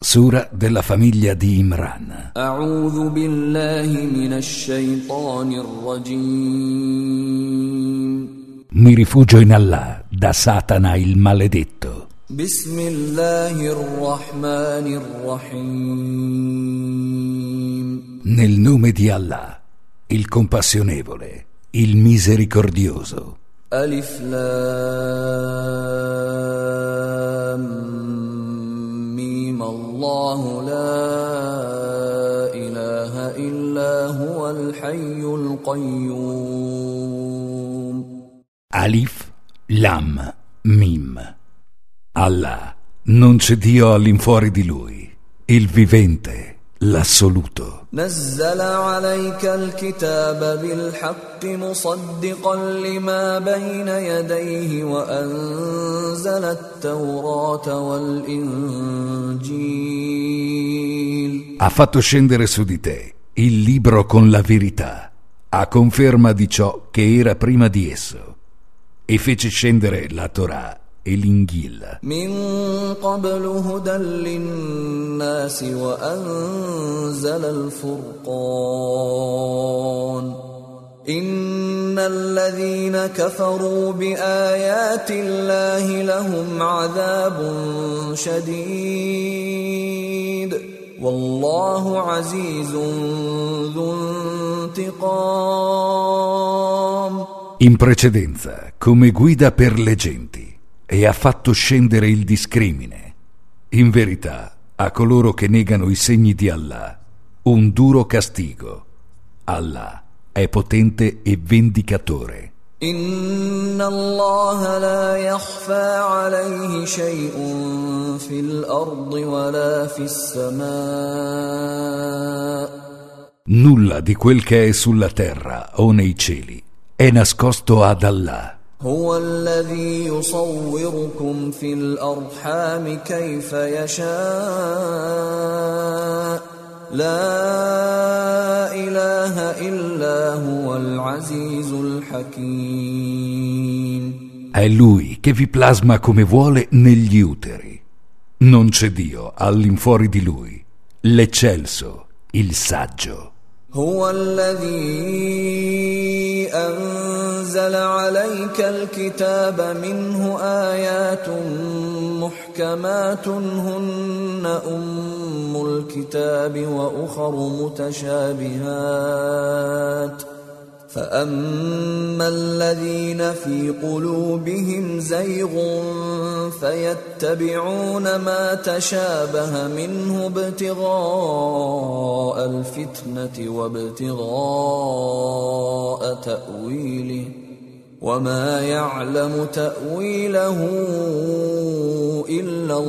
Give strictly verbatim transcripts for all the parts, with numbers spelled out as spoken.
Sura della famiglia di Imran. A'udhu billahi minash shaitanir rajim. Mi rifugio in Allah da Satana il maledetto. Bismillahir rahmanir rahim. Nel nome di Allah, il compassionevole, il misericordioso. Alif Lam Allahu la ilaha illa huwal hayyul qayyum. Alif Lam Mim. Allah, non c'è Dio all'infuori di lui, il vivente, l'assoluto. نزل عليك الكتاب بالحق مصدقا لما بين يديه وأنزل التوراة والإنجيل. Ha fatto scendere su di te il libro con la verità, a conferma di ciò che era prima di esso, e fece scendere la Torah e l'Inghil. من قبل هدى للناس وأنزل الفرقان إن الذين كفروا بآيات الله لهم عذاب شديد والله عزيز ذو انتقام. In precedenza, come guida per le genti, e ha fatto scendere il discrimine. In verità, a coloro che negano i segni di Allah, un duro castigo. Allah è potente e vendicatore. Inna Allah la yakhfa alayhi shay'un fil ardi wa la fis samaa. Nulla di quel che è sulla terra o nei cieli è nascosto ad Allah. هو الذي يصوركم في الأرحام كيف يشاء لا إله إلا هو العزيز الحكيم. È Lui che vi plasma come vuole negli uteri. Non c'è Dio all'infuori di Lui, l'eccelso, il saggio. هو الذي أنزل عليك الكتاب منه آيات محكمات هن أم الكتاب وأخر متشابهات فأما الذين في قلوبهم زيغ فيتبعون ما تشابه منه ابتغاء الفتنة وابتغاء تأويله وما يعلم تأويله إلا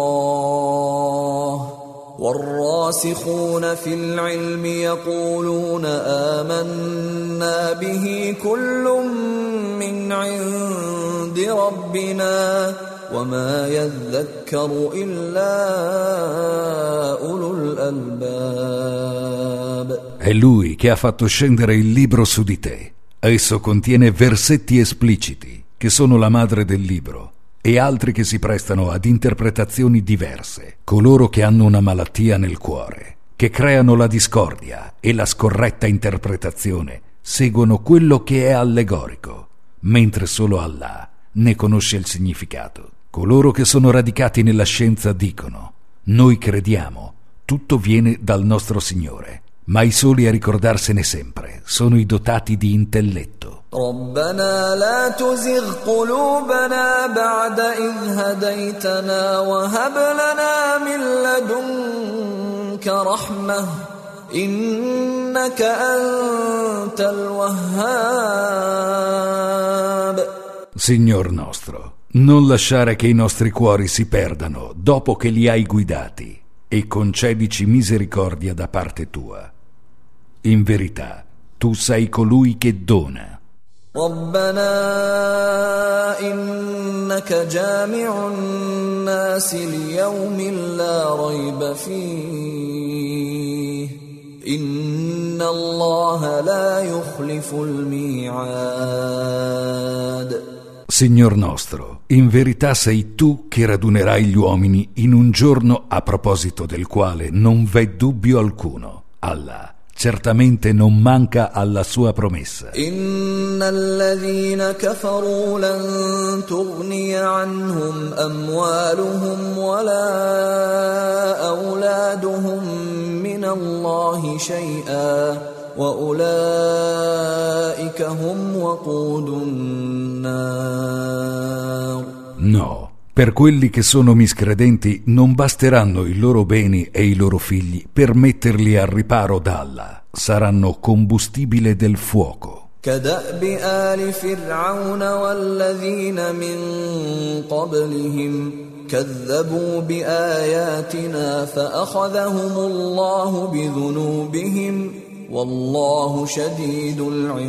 الله والراسخون في العلم يقولون آمنا به كل من عند ربنا وما يذكر إلا أولو الألباب. È Lui che ha fatto scendere il libro su di te. Esso contiene versetti espliciti, che sono la madre del libro, e altri che si prestano ad interpretazioni diverse, coloro che hanno una malattia nel cuore, che creano la discordia e la scorretta interpretazione, seguono quello che è allegorico, mentre solo Allah ne conosce il significato. Coloro che sono radicati nella scienza dicono: noi crediamo, tutto viene dal nostro Signore, ma i soli a ricordarsene sempre sono i dotati di intelletto. ربنا لا تزغ قلوبنا بعد إذ هديتنا وهب لنا من لدنك رحمة إنك أنت الوهاب. Signor nostro, non lasciare che i nostri cuori si perdano dopo che li hai guidati, e concedici misericordia da parte tua. In verità, tu sei colui che dona. ربنا إنك جامع الناس ليوم لا ريب فيه إن الله لا يخلف الميعاد. Signor nostro, in verità sei tu che radunerai gli uomini in un giorno a proposito del quale non v'è dubbio alcuno. Allah certamente non manca alla sua promessa. Innal ladhina kafaru lan tughniya anhum amwaluhum wala awladuhum min Allahi shay'an wa ulaika hum waqudun nar. No, per quelli che sono miscredenti non basteranno i loro beni e i loro figli per metterli al riparo da Allah. Saranno combustibile del fuoco. كدأب آل فرعون والذين من قبلهم كذبوا بآياتنا فأخذهم الله بذنوبهم والله شديد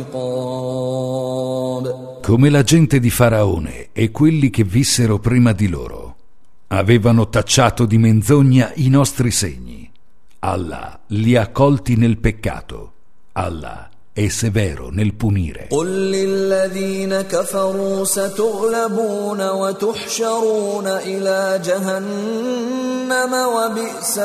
العقاب. Come la gente di Faraone e quelli che vissero prima di loro avevano tacciato di menzogna i nostri segni. Allah li ha colti nel peccato. Allah è severo nel punire. قل للذين كفروا ستغلبون وتحشرون إلى جهنم وبئس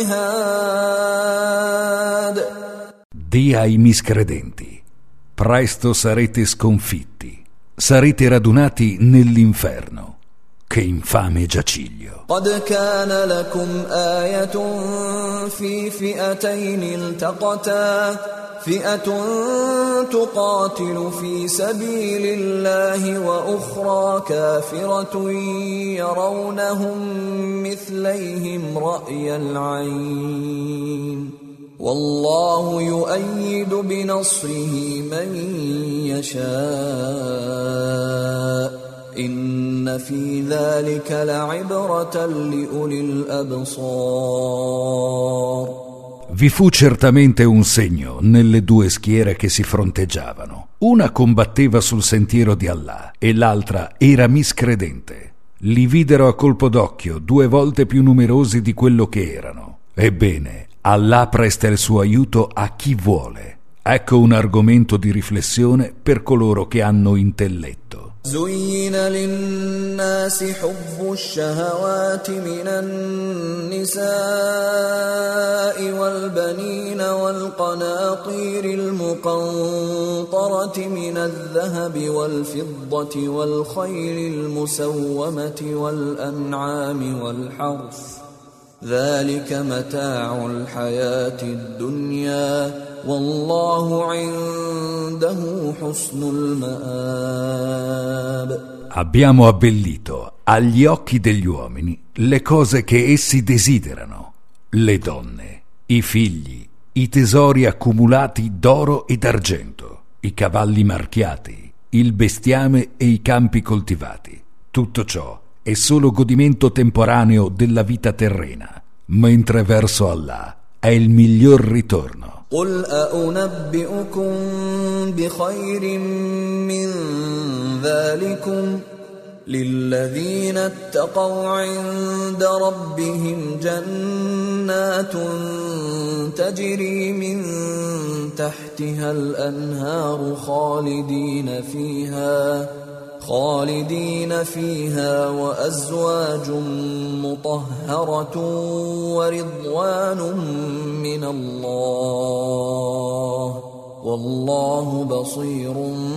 المهاد. Di ai miscredenti: presto sarete sconfitti, sarete radunati nell'inferno. Che infame giaciglio. قد كان لكم آية في فئتين التقتا فئة تقاتل في سبيل الله وأخرى كافرة يرونهم مثليهم رأي العين والله يؤيد بنصره من يشاء إن في ذلك لعبرة لأولي الأبصار. Vi fu certamente un segno nelle due schiere che si fronteggiavano. Una combatteva sul sentiero di Allah e l'altra era miscredente. Li videro a colpo d'occhio due volte più numerosi di quello che erano. Ebbene, Allah presta il suo aiuto a chi vuole. Ecco un argomento di riflessione per coloro che hanno intelletto. زين للناس حب الشهوات من النساء والبنين والقناطير المقنطرة من الذهب والفضة والخيل المسومة والأنعام والحرث ذلك متاع الحياة الدنيا والله عنده حسن المآب. Abbiamo abbellito agli occhi degli uomini le cose che essi desiderano, le donne, i figli, i tesori accumulati d'oro e d'argento, i cavalli marchiati, il bestiame e i campi coltivati. Tutto ciò è solo godimento temporaneo della vita terrena, mentre verso Allah è il miglior ritorno. قل أأنبئكم بخير من ذلكم للذين اتقوا عند ربهم جنات تجري من تحتها الأنهار خالدين فيها خالدين فيها وأزواج مطهرة ورضوان من الله والله بصير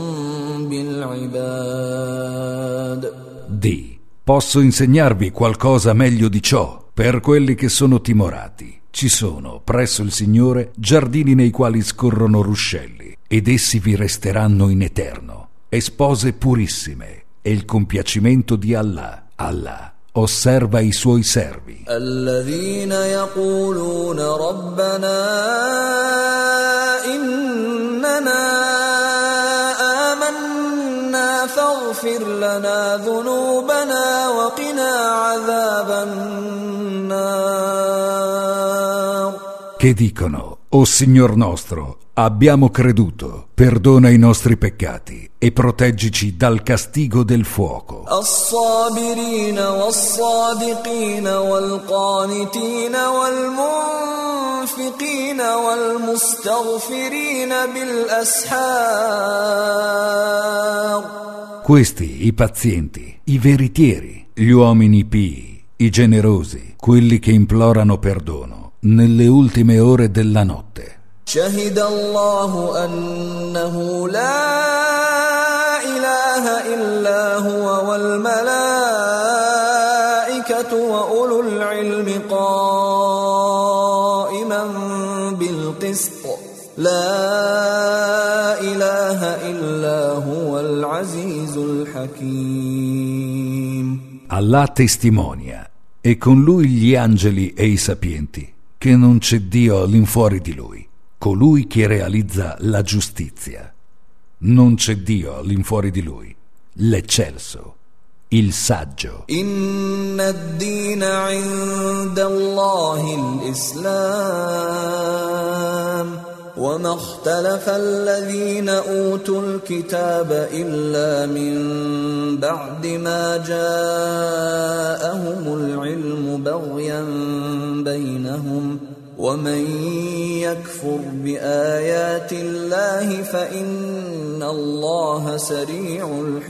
بالعباد. Di, posso insegnarvi qualcosa meglio di ciò per quelli che sono timorati. Ci sono presso il Signore giardini nei quali scorrono ruscelli ed essi vi resteranno in eterno. E spose purissime e il compiacimento di Allah. Allah osserva i suoi servi. Alladhina yaquluna rabbana innana amanna faghfir lana dhunubana wa qina adhaban nar. Che dicono: O Signor nostro, abbiamo creduto, perdona i nostri peccati e proteggici dal castigo del fuoco. As-sabirina was-sadiqina wal-qanitina wal-munfiqina wal-mustaghfirina bil-ashar. Questi, i pazienti, i veritieri, gli uomini pii, i generosi, quelli che implorano perdono nelle ultime ore della notte. شهد الله أنه لا إله إلا هو والملائكة وأولو العلم قائما بالقسط لا إله إلا هو العزيز الحكيم. Allah testimonia, e con lui gli angeli e i sapienti, che non c'è Dio all'infuori di lui, colui che realizza la giustizia. Non c'è Dio all'infuori di lui, l'eccelso, il saggio. Inna ad-dina 'inda Allahi al-Islam وما اختلف الذين أوتوا الكتاب إلا من بعد ما جاءهم العلم بغيا بينهم ومن يكفر بآيات الله فإن الله سريع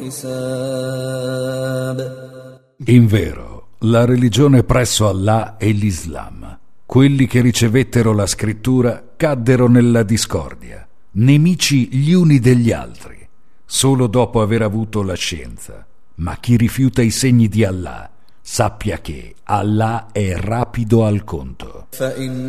الحساب. Invero, la religione presso Allah è l'Islam. Quelli che ricevettero la scrittura caddero nella discordia, nemici gli uni degli altri, solo dopo aver avuto la scienza. Ma chi rifiuta i segni di Allah, sappia che Allah è rapido al conto. فَإِنْ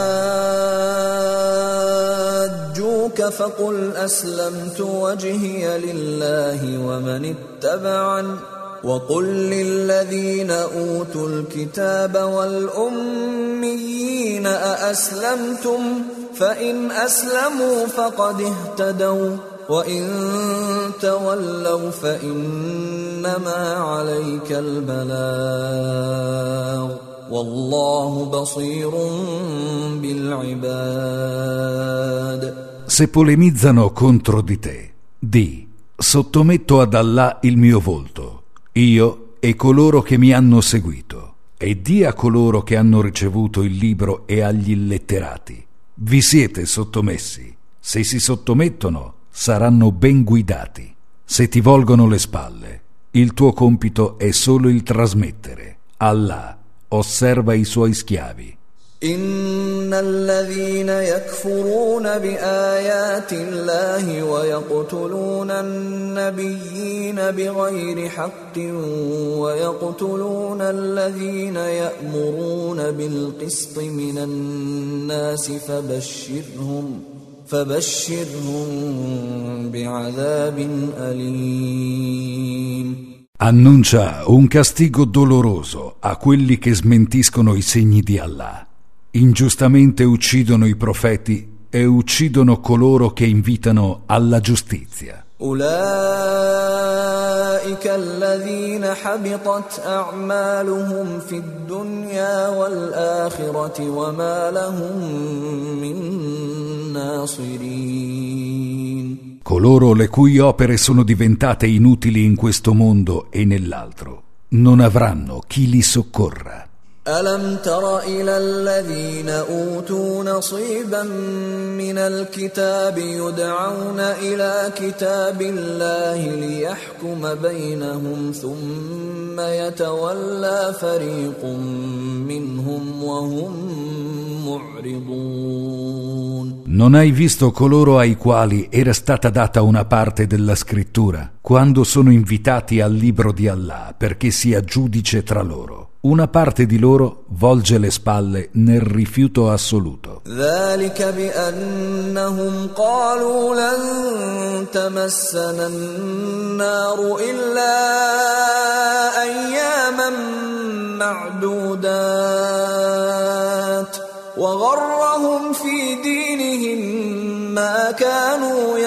حَاجُّوكَ فَقُلْ أَسْلَمْتُ وَجْهِيَ لِلَّهِ وَمَنِ اتَّبَعَنِ وَقُلْ لِلَّذِينَ أُوتُوا الْكِتَابَ وَالْأُمِّيِّينَ أَأَسْلَمْتُمْ فَإِنْ أَسْلَمُوا فَقَدِ اهْتَدَوْا وَإِنْ تَوَلَّوْا فَإِنَّمَا عَلَيْكَ الْبَلَاغُ وَاللَّهُ بَصِيرٌ بِالْعِبَادِ. Se polemizzano contro di te, di: sottometto ad Allah il mio volto, io e coloro che mi hanno seguito, e di a coloro che hanno ricevuto il libro e agli illetterati: vi siete sottomessi? Se si sottomettono, saranno ben guidati. Se ti volgono le spalle, il tuo compito è solo il trasmettere. Allah osserva i suoi schiavi. إن الذين يكفرون بآيات الله ويقتلون النبيين بغير حق ويقتلون الذين يأمرون بالقسط من الناس فبشرهم فبشرهم بعذاب أليم. Annuncia un castigo doloroso a quelli che smentiscono i segni di Allah. Ingiustamente uccidono i profeti e uccidono coloro che invitano alla giustizia. أولئك الذين حبطت أعمالهم في الدنيا والآخرة وما لهم من ناصرين. Coloro le cui opere sono diventate inutili in questo mondo e nell'altro non avranno chi li soccorra. ألم تر إلى الذين أوتوا نصيبا من الكتاب يدعون إلى كتاب الله ليحكم بينهم ثم يتولى فريق منهم وهم معرضون. Non hai visto coloro ai quali era stata data una parte della scrittura quando sono invitati al libro di Allah perché sia giudice tra loro? Una parte di loro volge le spalle nel rifiuto assoluto. ذلك بأنهم قالوا لن تمسنا النار إلا أياما معدودات وغرهم في دينهم ما كانوا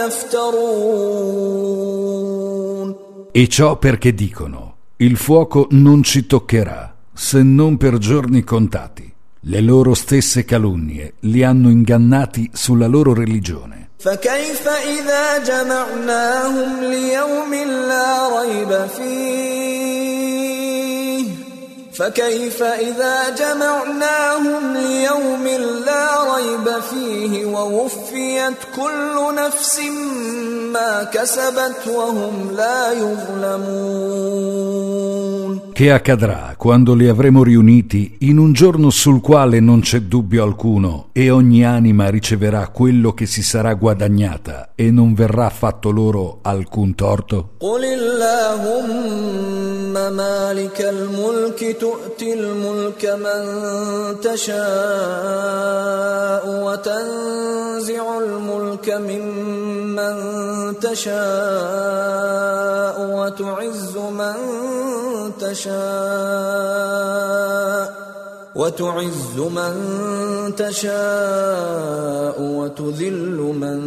يفترون. E ciò perché dicono: il fuoco non ci toccherà se non per giorni contati. Le loro stesse calunnie li hanno ingannati sulla loro religione. فكيف إذا جمعناهم ليوم لا ريب فيه فكيف إذا جمعناهم ليوم لا ريب فيه ووفيت ووفيت كل نفس ما كسبت وهم لا يظلمون. Che accadrà quando li avremo riuniti in un giorno sul quale non c'è dubbio alcuno e ogni anima riceverà quello che si sarà guadagnata e non verrà fatto loro alcun torto? قل اللهم مالك الملك تؤتي الملك من تشاء وتنزع الملك ممن تشاء وتعز من تشاء وتعز من تشاء وتذل من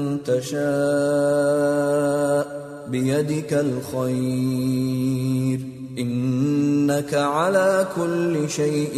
تشاء بيدك الخير إنك على كل شيء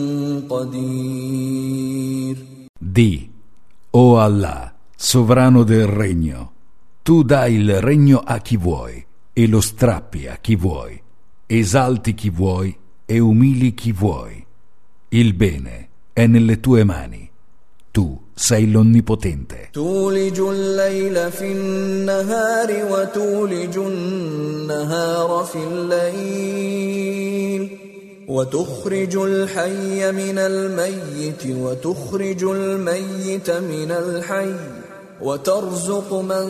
قدير. Di, o Allah, sovrano del regno, tu dai il regno a chi vuoi e lo strappi a chi vuoi, esalti chi vuoi e umili chi vuoi. Il bene è nelle tue mani, tu sei l'Onnipotente. تولج الليل في النهار وتولج النهار في الليل وتخرج الحي من الميت وتخرج الميت من الحي وترزق من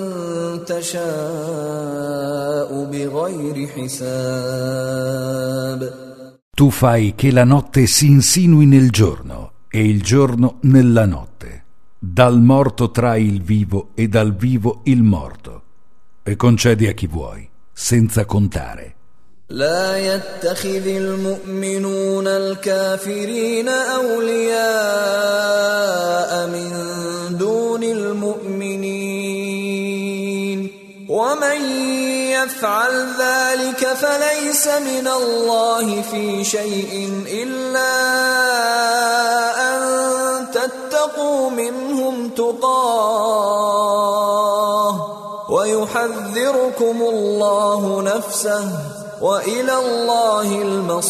تشاء بغير حساب. Tu fai che la notte si insinui nel giorno e il giorno nella notte. Dal morto trai il vivo e dal vivo il morto e concedi a chi vuoi, senza contare. لا يتخذ المؤمنون الكافرين أولياء من دون المؤمنين ومن يفعل ذلك فليس من الله في شيء إلا أن تتقوا منهم تقاه ويحذركم الله نفسه وإلى الله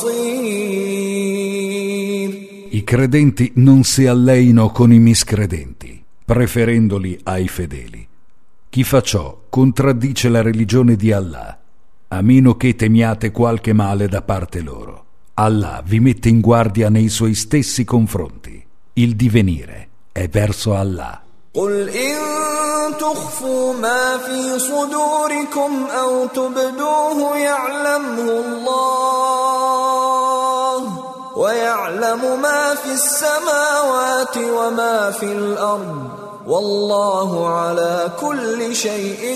المصير. I credenti non si alleino con i miscredenti, preferendoli ai fedeli. Chi fa ciò contraddice la religione di Allah, a meno che temiate qualche male da parte loro. Allah vi mette in guardia nei suoi stessi confronti. Il divenire è verso Allah. قل إن تخفوا ما في صدوركم أو تبدوه يعلمه الله ويعلم ما في السماوات وما في الأرض والله على كل شيء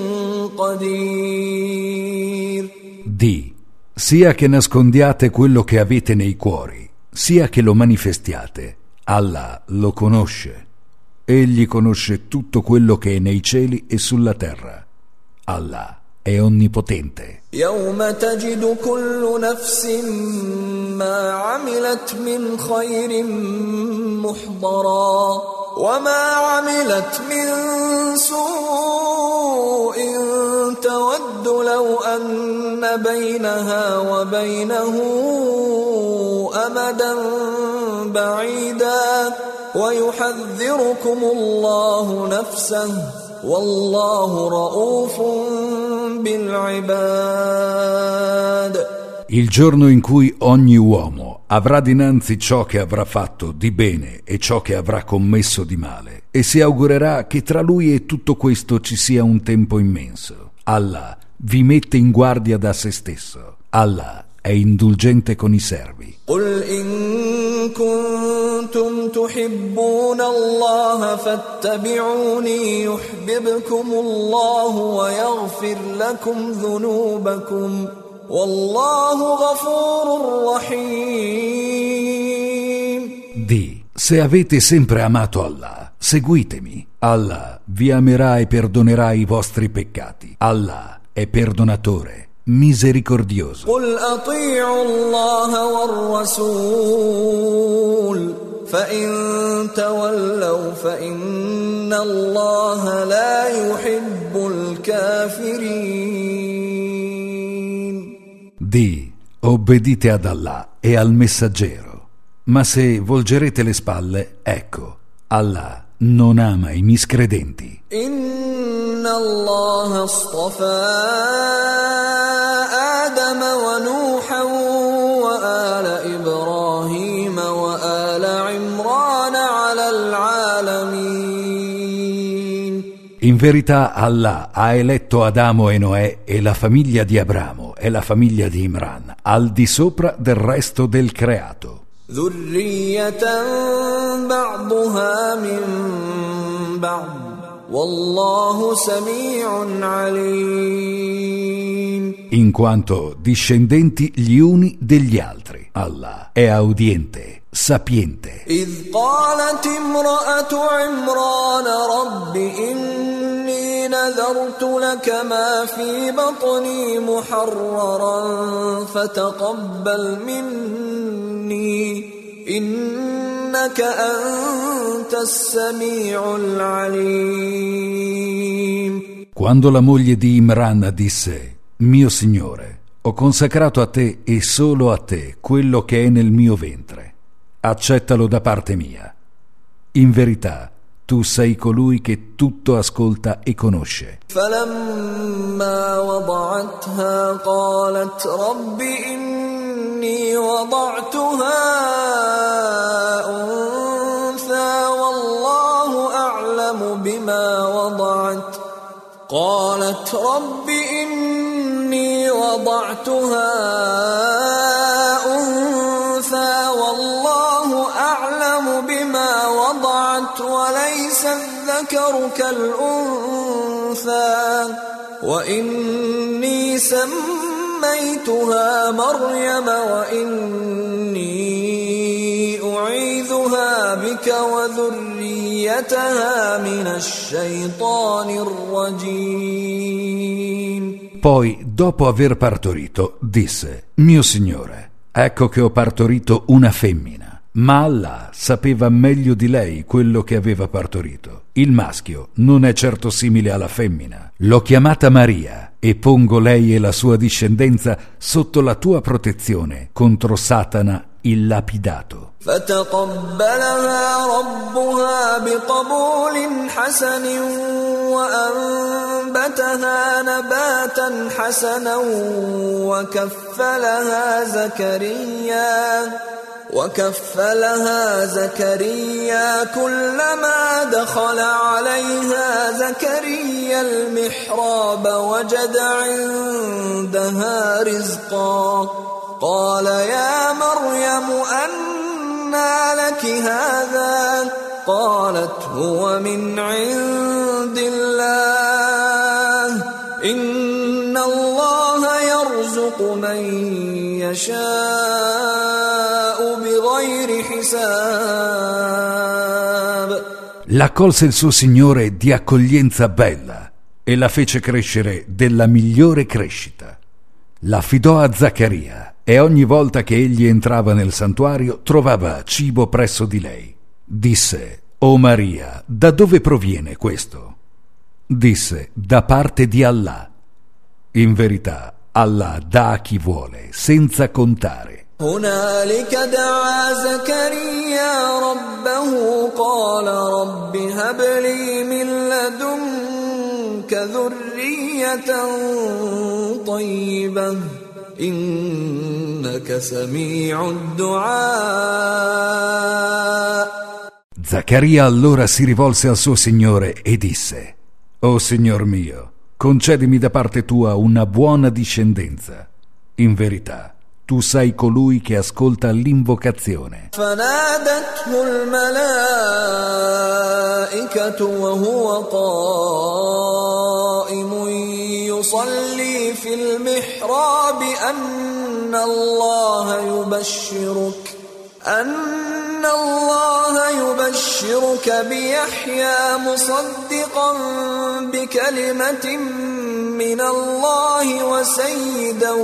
قدير. Di, sia che nascondiate quello che avete nei cuori, sia che lo manifestiate, Allah lo conosce. Egli conosce tutto quello che è nei cieli e sulla terra. Allah è onnipotente. يوم تجد كل نفس ما عملت من خير محضرا وما عملت من سوء تود لو أن بينها وبينه أمدا بعيدا ويحذركم الله نفسه والله رؤوف بالعباد. Il giorno in cui ogni uomo avrà dinanzi ciò che avrà fatto di bene e ciò che avrà commesso di male, e si augurerà che tra lui e tutto questo ci sia un tempo immenso. Allah vi mette in guardia da se stesso. Allah è indulgente con i servi. قل إن كنتم تحبون الله فاتبعوني يحببكم الله ويغفر لكم ذنوبكم والله غفور رحيم. Di, se avete sempre amato Allah, seguitemi. Allah vi amerà e perdonerà i vostri peccati. Allah è perdonatore, misericordioso. قل أطيعوا الله والرسول فإن تولوا فإن الله لا يحب الكافرين. Di, obbedite ad Allah e al messaggero, ma se volgerete le spalle, ecco, Allah non ama i miscredenti. Inna Allah astafa Adam wa Nuhan wa ala Ibrahim wa ala Imran ala al-alamin. In verità Allah ha eletto Adamo e Noè e la famiglia di Abramo e la famiglia di Imran al di sopra del resto del creato. Dhurriyatan ba'duha min ba'd wallahu sami'un alim. In quanto discendenti gli uni degli altri, Allah è audiente, sapiente. إذ قالت امرأة عمران رب إني نذرت لك ما في بطني محررا فتقبل مني إنك أنت السميع العليم. Quando la moglie di Imran disse: Mio Signore, ho consacrato a te e solo a te quello che è nel mio ventre. Accettalo da parte mia. In verità, tu sei colui che tutto ascolta e conosce. فلما وضعتها قالت رب إني وضعتها أنثى والله أعلم بما وضعت قالت رب إني وضعتها أنثى والله أعلم بما وضعت وليس الذكر كالأنثى وإني سميتها مريم وإني أعيذها بك وذريتها من الشيطان الرجيم. Poi, dopo aver partorito, disse: Mio Signore, ecco che ho partorito una femmina. Ma Allah sapeva meglio di lei quello che aveva partorito. Il maschio non è certo simile alla femmina. L'ho chiamata Maria e pongo lei e la sua discendenza sotto la tua protezione contro Satana il lapidato. فتقبلها ربها بقبول حسن وأنبتها نباتا حسنا وكفلها زكريا وكفلها زكريا كلما دخل عليها زكريا المحراب وجد عندها رزقا قال يا مريم أنى لك هذا قالت هو من عند الله إن الله يرزق من يشاء بغير حساب. L'accolse il suo Signore di accoglienza bella e la fece crescere della migliore crescita. L'affidò a Zaccaria e ogni volta che egli entrava nel santuario trovava cibo presso di lei. Disse: O Maria, da dove proviene questo? Disse: da parte di Allah. In verità, Allah dà a chi vuole, senza contare. هنالك دعا زكريا ربه قال رب هب لي من لدنك ذرية طيبة إنك سميع الدعاء. Zaccaria allora si rivolse al suo Signore e disse: O Signor mio, concedimi da parte tua una buona discendenza. In verità, tu sei colui che ascolta l'invocazione. فنادته الملائكة وهو قائم يصلي في المحراب أن الله يبشرك أن الله يبشرك بيحيى مصدقا بكلمة من الله وسيدا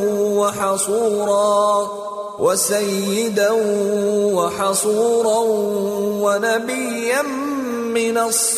وحصورا وسيدا وحصورا ونبيا من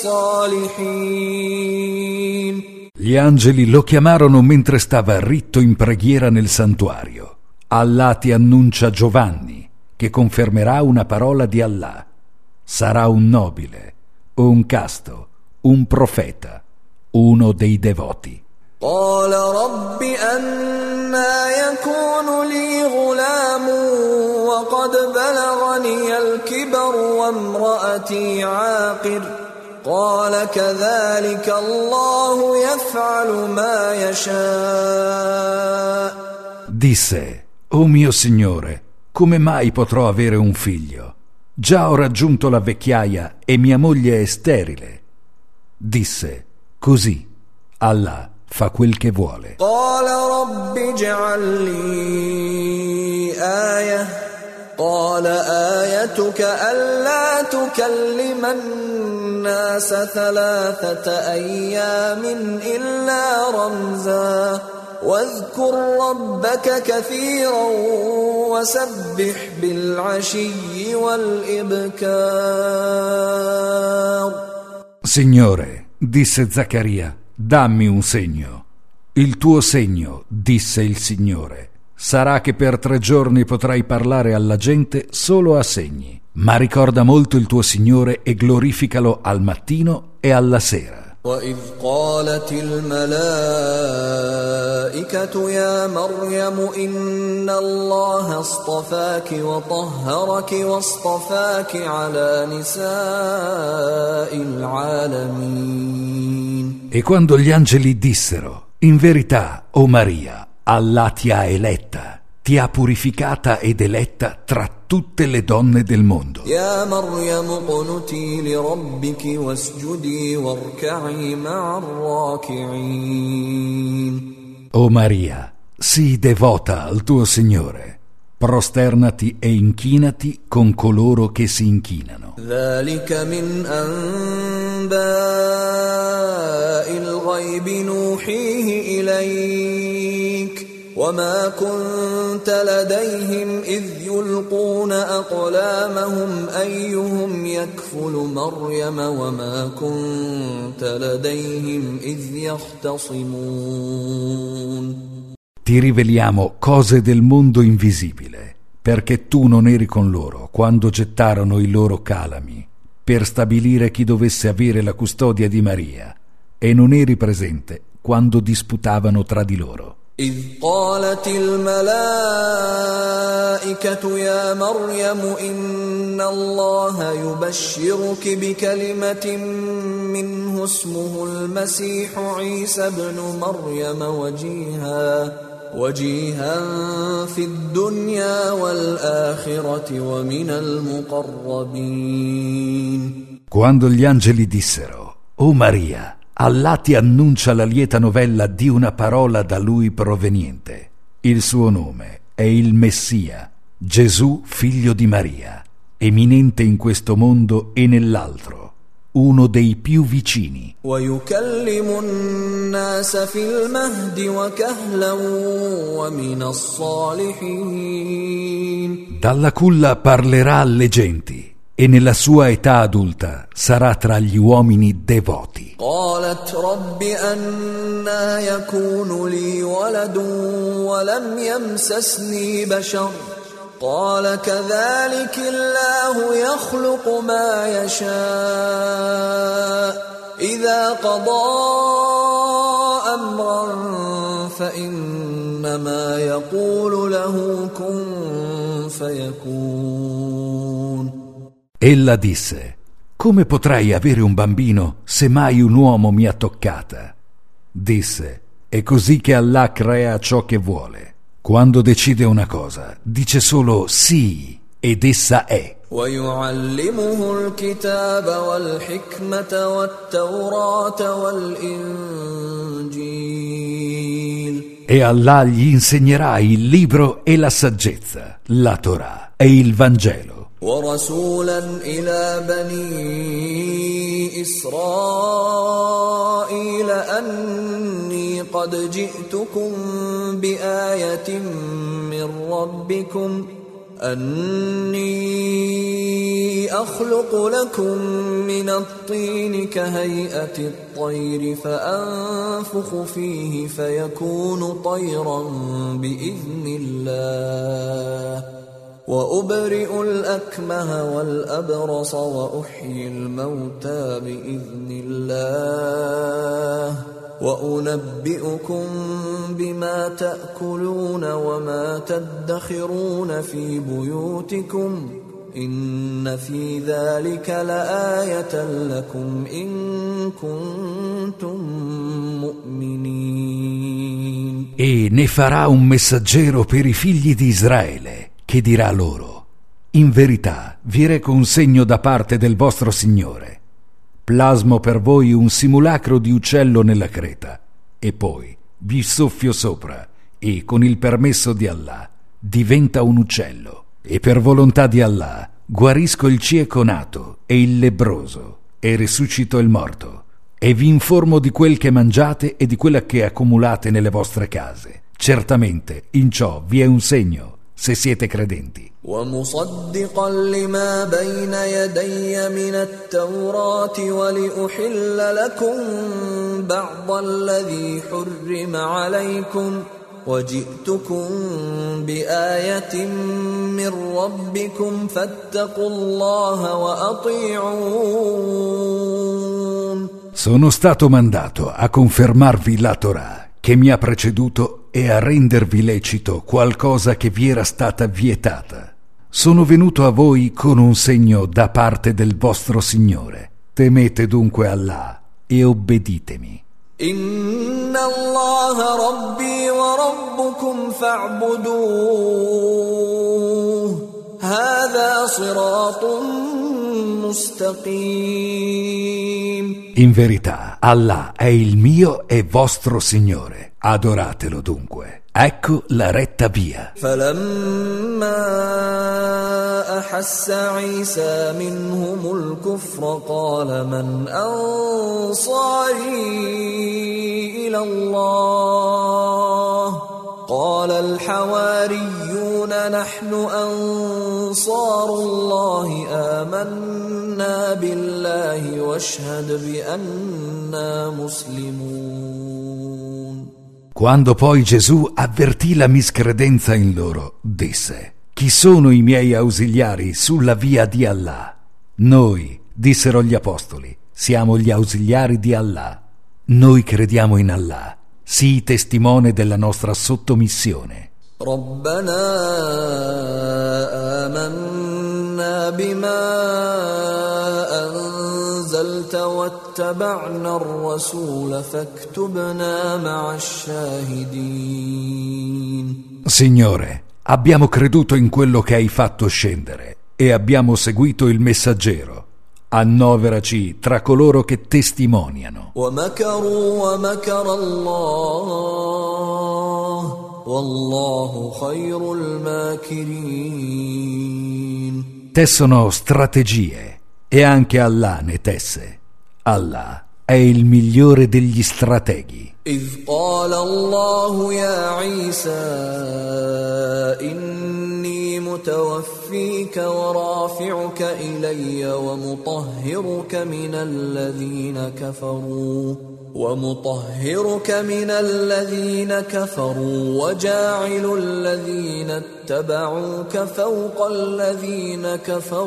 الصالحين. Gli angeli lo chiamarono mentre stava ritto in preghiera nel santuario. Allah ti annuncia Giovanni, che confermerà una parola di Allah. Sarà un nobile, un casto, un profeta, uno dei devoti. قال رب أنى يكون لي غلام وقد بلغني الكبر وامرأتي عاقر قال كذلك الله يفعل ما يشاء. Disse: O mio Signore, come mai potrò avere un figlio? Già ho raggiunto la vecchiaia e mia moglie è sterile. Disse: Così Allah fa quel che vuole. قال رب اجعل لي آية قال آيتك ألا تكلم الناس ثلاثة أيام إلا رمزا واذكر ربك كثيرا وسبح بالعشي والإبكار. Signore, disse Zaccaria, dammi un segno. Il tuo segno, disse il Signore, sarà che per tre giorni potrai parlare alla gente solo a segni, ma ricorda molto il tuo Signore e glorificalo al mattino e alla sera. وإذ قالت الملائكة يا مريم إن الله اصطفاك وطهرك واصطفاك على نساء العالمين. E quando gli angeli dissero: In verità, o Maria, Allah ti ha eletta, ti ha purificata ed eletta tra tutte le donne del mondo. يا مريم اقنتي لربك واسجدي واركعي مع الراكعين. O Maria, sii devota al tuo Signore, prosternati e inchinati con coloro che si inchinano. ذلك من أنباء الغيب نوحيه إليك وما كنت لديهم إذ يلقون أقلامهم أيهم يكفل مريم وما كنت لديهم إذ يختصمون. Ti riveliamo cose del mondo invisibile, perché tu non eri con loro quando gettarono i loro calami, per stabilire chi dovesse avere la custodia di Maria, e non eri presente quando disputavano tra di loro. إذ قالت الملائكة يا مريم إن الله يبشرك بكلمة منه اسمه المسيح عيسى ابن مريم وجيها وجيها في الدنيا والآخرة ومن المقربين. Quando gli angeli dissero: O Maria, Allah ti annuncia la lieta novella di una parola da lui proveniente. Il suo nome è il Messia, Gesù figlio di Maria, eminente in questo mondo e nell'altro, uno dei più vicini. ويكلم الناس في المهد وكهلا ومن الصالحين. Dalla culla parlerà alle genti e nella sua età adulta sarà tra gli uomini devoti. قالت رب أنى يكون لي ولد ولم يمسسني بشر قال كذلك الله يخلق ما يشاء إذا قضى أمرا فإنما يقول له كن فيكون. Ella disse: Come potrai avere un bambino se mai un uomo mi ha toccata? Disse: È così che Allah crea ciò che vuole. Quando decide una cosa, dice solo sì ed essa è. ويعلمه الكتاب والحكمة والتوراة والإنجيل. E Allah gli insegnerà il libro e la saggezza, la Torah e il Vangelo. ورسولا إلى بني إسرائيل أني قد جئتكم بآية من ربكم أني أخلق لكم من الطين كهيئة الطير فأنفخ فيه فيكون طيرا بإذن الله وأبرئ الأكمه والأبرص وأحيي الموتى بإذن الله وأنبئكم بما تأكلون وما تدخرون في بيوتكم إن في ذلك لآية لكم إن كنتم مؤمنين. E ne farà un messaggero per i figli di Israele, che dirà loro: in verità vi reco un segno da parte del vostro Signore. Plasmo per voi un simulacro di uccello nella creta, e poi vi soffio sopra, e con il permesso di Allah diventa un uccello. E per volontà di Allah guarisco il cieco nato e il lebbroso, e risuscito il morto, e vi informo di quel che mangiate e di quella che accumulate nelle vostre case. Certamente in ciò vi è un segno, se siete credenti. ومصدقا لما بين يدي من التوراة ولأحل لكم بعض الذي حرم عليكم وجئتكم بآية من ربكم فاتقوا الله وأطيعون. Sono stato mandato a confermarvi la Torah che mi ha preceduto e a rendervi lecito qualcosa che vi era stata vietata. Sono venuto a voi con un segno da parte del vostro Signore. Temete dunque Allah e obbeditemi. Inna Allah Rabbi wa Rabbukum fa'buduh. Hadha siratun mustaqim. In verità, Allah è il mio e vostro Signore. Adoratelo dunque. Ecco la retta via. فلما أحس عيسى منهم الكفر قال من أنصاري إلى الله قال الحواريون نحن أنصار الله آمنا بالله واشهد بأننا مسلمون. Quando poi Gesù avvertì la miscredenza in loro, disse: chi sono i miei ausiliari sulla via di Allah? Noi, dissero gli apostoli, siamo gli ausiliari di Allah. Noi crediamo in Allah. Sii testimone della nostra sottomissione. ربنا آمنا بما أنزلت واتبعنا الرسول فاكتبنا مع الشاهدين. Signore, abbiamo creduto in quello che hai fatto scendere e abbiamo seguito il messaggero. Annoveraci tra coloro che testimoniano. ومكروا ومكر الله والله خير الماكرين. Tessono strategie e anche Allah ne tesse. Allah è il migliore degli strateghi. إذ قال الله يا عيسى إني متوفيك ورافعك إلي ومطهرك من الذين كفروا ومطهرك من الذين كفروا وجاعل الذين اتبعوك فوق الذين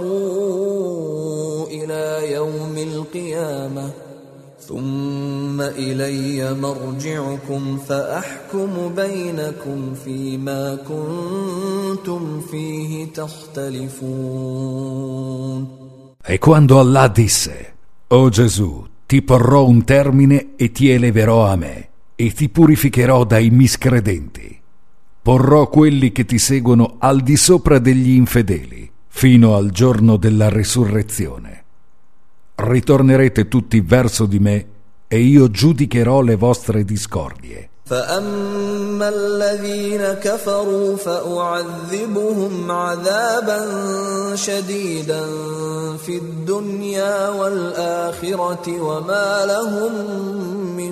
كفروا إلى يوم القيامة ثم إلي مرجعكم فأحكم بينكم فيما كنتم فيه تختلفون. E quando Allah disse: O Gesù, ti porrò un termine e ti eleverò a me e ti purificherò dai miscredenti. Porrò quelli che ti seguono al di sopra degli infedeli fino al giorno della risurrezione. Ritornerete tutti verso di me e io giudicherò le vostre discordie. فأما الذين كفروا فأعذبهم عذابا شديدا في الدنيا والآخرة وما لهم من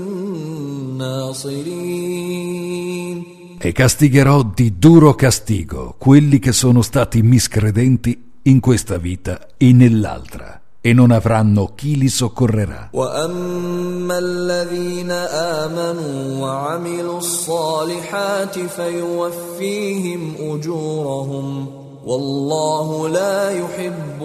ناصرين. E castigherò di duro castigo quelli che sono stati miscredenti in questa vita e nell'altra, e non avranno chi li soccorrerà. وأما الذين آمنوا وعملوا الصالحات فيوفيهم أجورهم والله لا يحب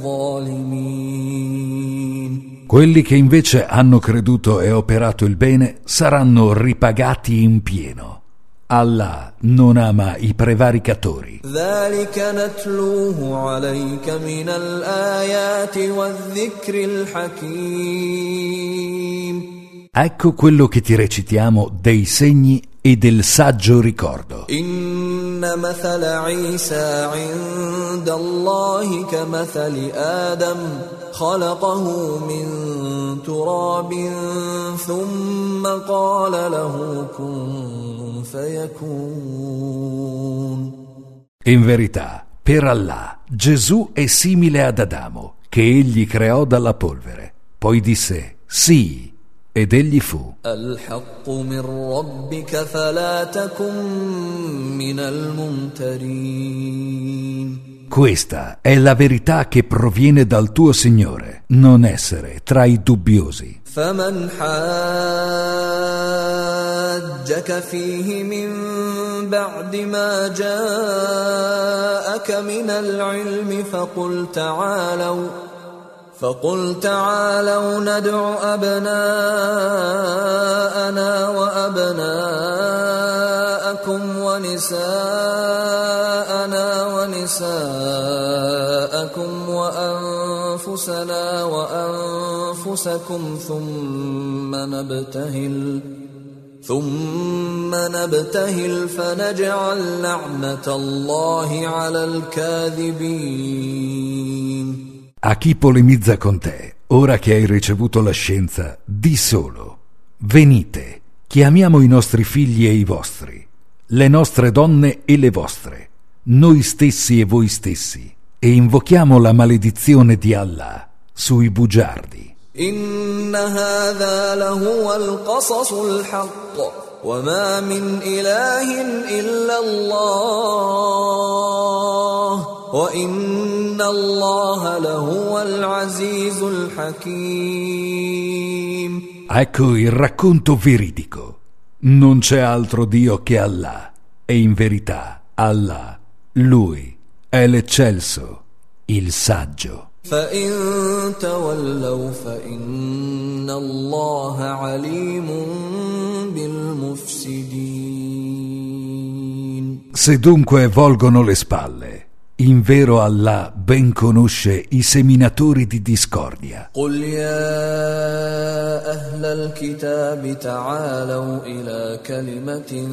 الظالمين. Quelli che invece hanno creduto e operato il bene saranno ripagati in pieno. Allah non ama i prevaricatori. ذلك نتلوه عليك من الآيات والذكر الحكيم. Ecco quello che ti recitiamo dei segni e del saggio ricordo. إن مثل عيسى عند الله كمثل آدم خلقه من تراب ثم قال له كن فيكون. In verità, per Allah, Gesù è simile ad Adamo, che egli creò dalla polvere. Poi disse, sì, ed egli fu. الحق من ربك فلا تكن من الممترين. Questa è la verità che proviene dal tuo Signore, non essere tra i dubbiosi. فمن حاجك فيه من بعد ما جاءك من العلم فقل تعالوا فقل تعالوا ندع أبناءنا وأبناءكم ونساءنا ونساءكم وأنفسنا وأنفسكم ثم نبتهل ثم نبتهل فنجعل لعنة الله على الكاذبين. A chi polemizza con te, ora che hai ricevuto la scienza, di solo: venite, chiamiamo i nostri figli e i vostri, le nostre donne e le vostre, noi stessi e voi stessi, e invochiamo la maledizione di Allah sui bugiardi. إن هذا لهو القصص الحق وما من إله إلا الله وإن الله لهو العزيز الحكيم. Ecco il racconto veridico. Non c'è altro Dio che Allah, e in verità Allah, Lui, è l'eccelso, il saggio. فإن تولوا فإن الله عليم بالمفسدين. Se dunque volgono le spalle, in vero Allah ben conosce i seminatori di discordia. قل يا أهل الكتاب تعالوا إلى كلمة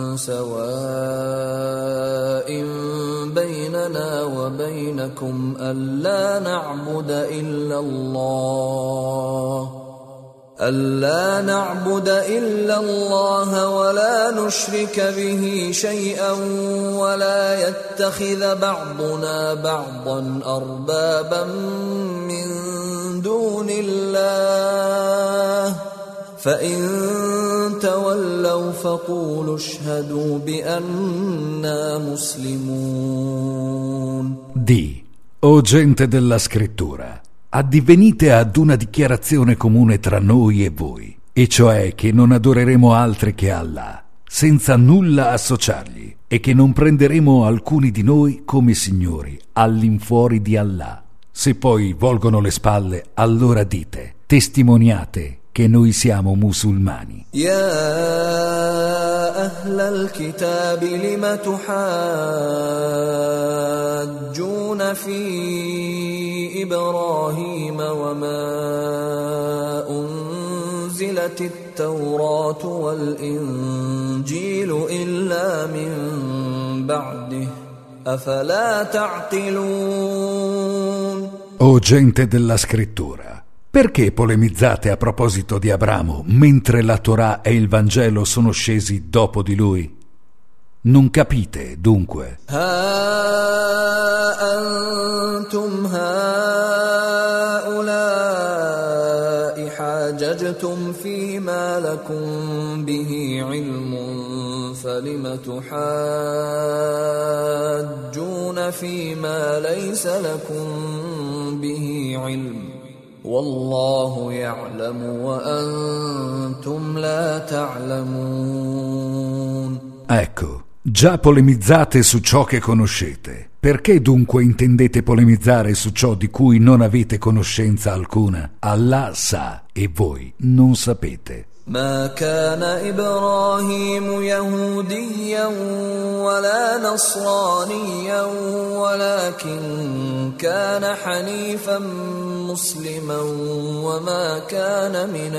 سواء بيننا وبينكم ألا نعبد إلا الله ألا نعبد إلا الله ولا نشرك به شيئا ولا يتخذ بعضنا بعضا أربابا من دون الله فإن تولوا فقولوا اشهدوا بأننا مسلمون. Di, o gente della scrittura, addivenite ad una dichiarazione comune tra noi e voi, e cioè che non adoreremo altri che Allah, senza nulla associargli, e che non prenderemo alcuni di noi come signori all'infuori di Allah. Se poi volgono le spalle, allora dite, testimoniate che noi siamo musulmani. يا أهل الكتاب لم تحاجون في إبراهيم وما أنزلت التوراة والإنجيل إلا من بعده أفلا تعقلون. O gente della scrittura, perché polemizzate a proposito di Abramo mentre la Torah e il Vangelo sono scesi dopo di lui? Non capite, dunque. ها أنتم هؤلاء حاججتم فيما لكم به علم فلم تحاجون فيما ليس لكم به علم والله يعلم وأنتم لا تعلمون. Ecco, Già polemizzate su ciò che conoscete. Perché dunque intendete polemizzare su ciò di cui non avete conoscenza alcuna? Allah sa e voi non sapete. ما كان إبراهيم يهوديا ولا نصرانيا ولكن كان حنيفا مسلما وما كان من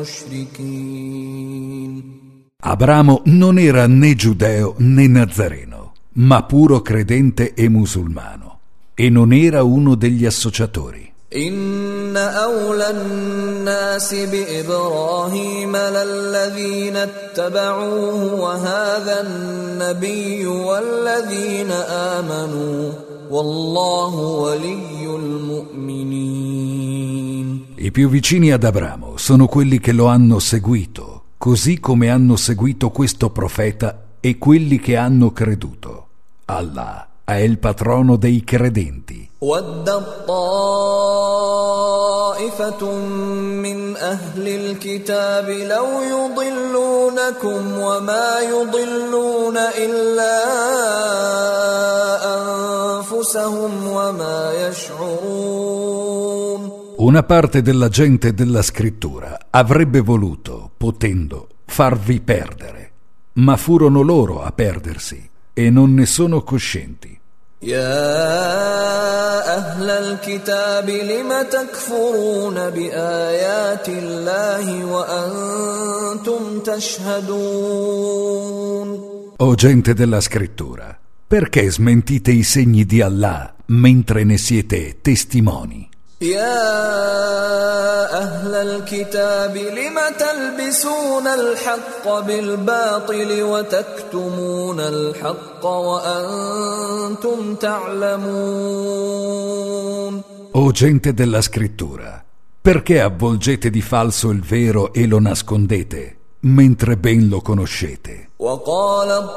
المشركين. Abramo non era né giudeo né nazareno, ma puro credente e musulmano, e non era uno degli associatori. إن أولى الناس بإبراهيم للذين اتبعوه وهذا النبي والذين آمنوا والله ولي المؤمنين. I più vicini ad Abramo sono quelli che lo hanno seguito, così come hanno seguito questo profeta e quelli che hanno creduto. Allah è il patrono dei credenti. ودت طائفة من أهل الكتاب لو يضلونكم وما يضلون إلا أنفسهم وما يشعرون. Una parte della gente della scrittura avrebbe voluto, potendo, farvi perdere, ma furono loro a perdersi e non ne sono coscienti. يا أهل الكتاب لم تكفرون بآيات الله وأنتم تشهدون. O gente della scrittura, perché smentite i segni di Allah mentre ne siete testimoni? يا أهل الكتاب لم تلبسون الحق بالباطل وتكتمون الحق وأنتم تعلمون. O gente della scrittura, perché avvolgete di falso il vero e lo nascondete, mentre ben lo conoscete? وقالت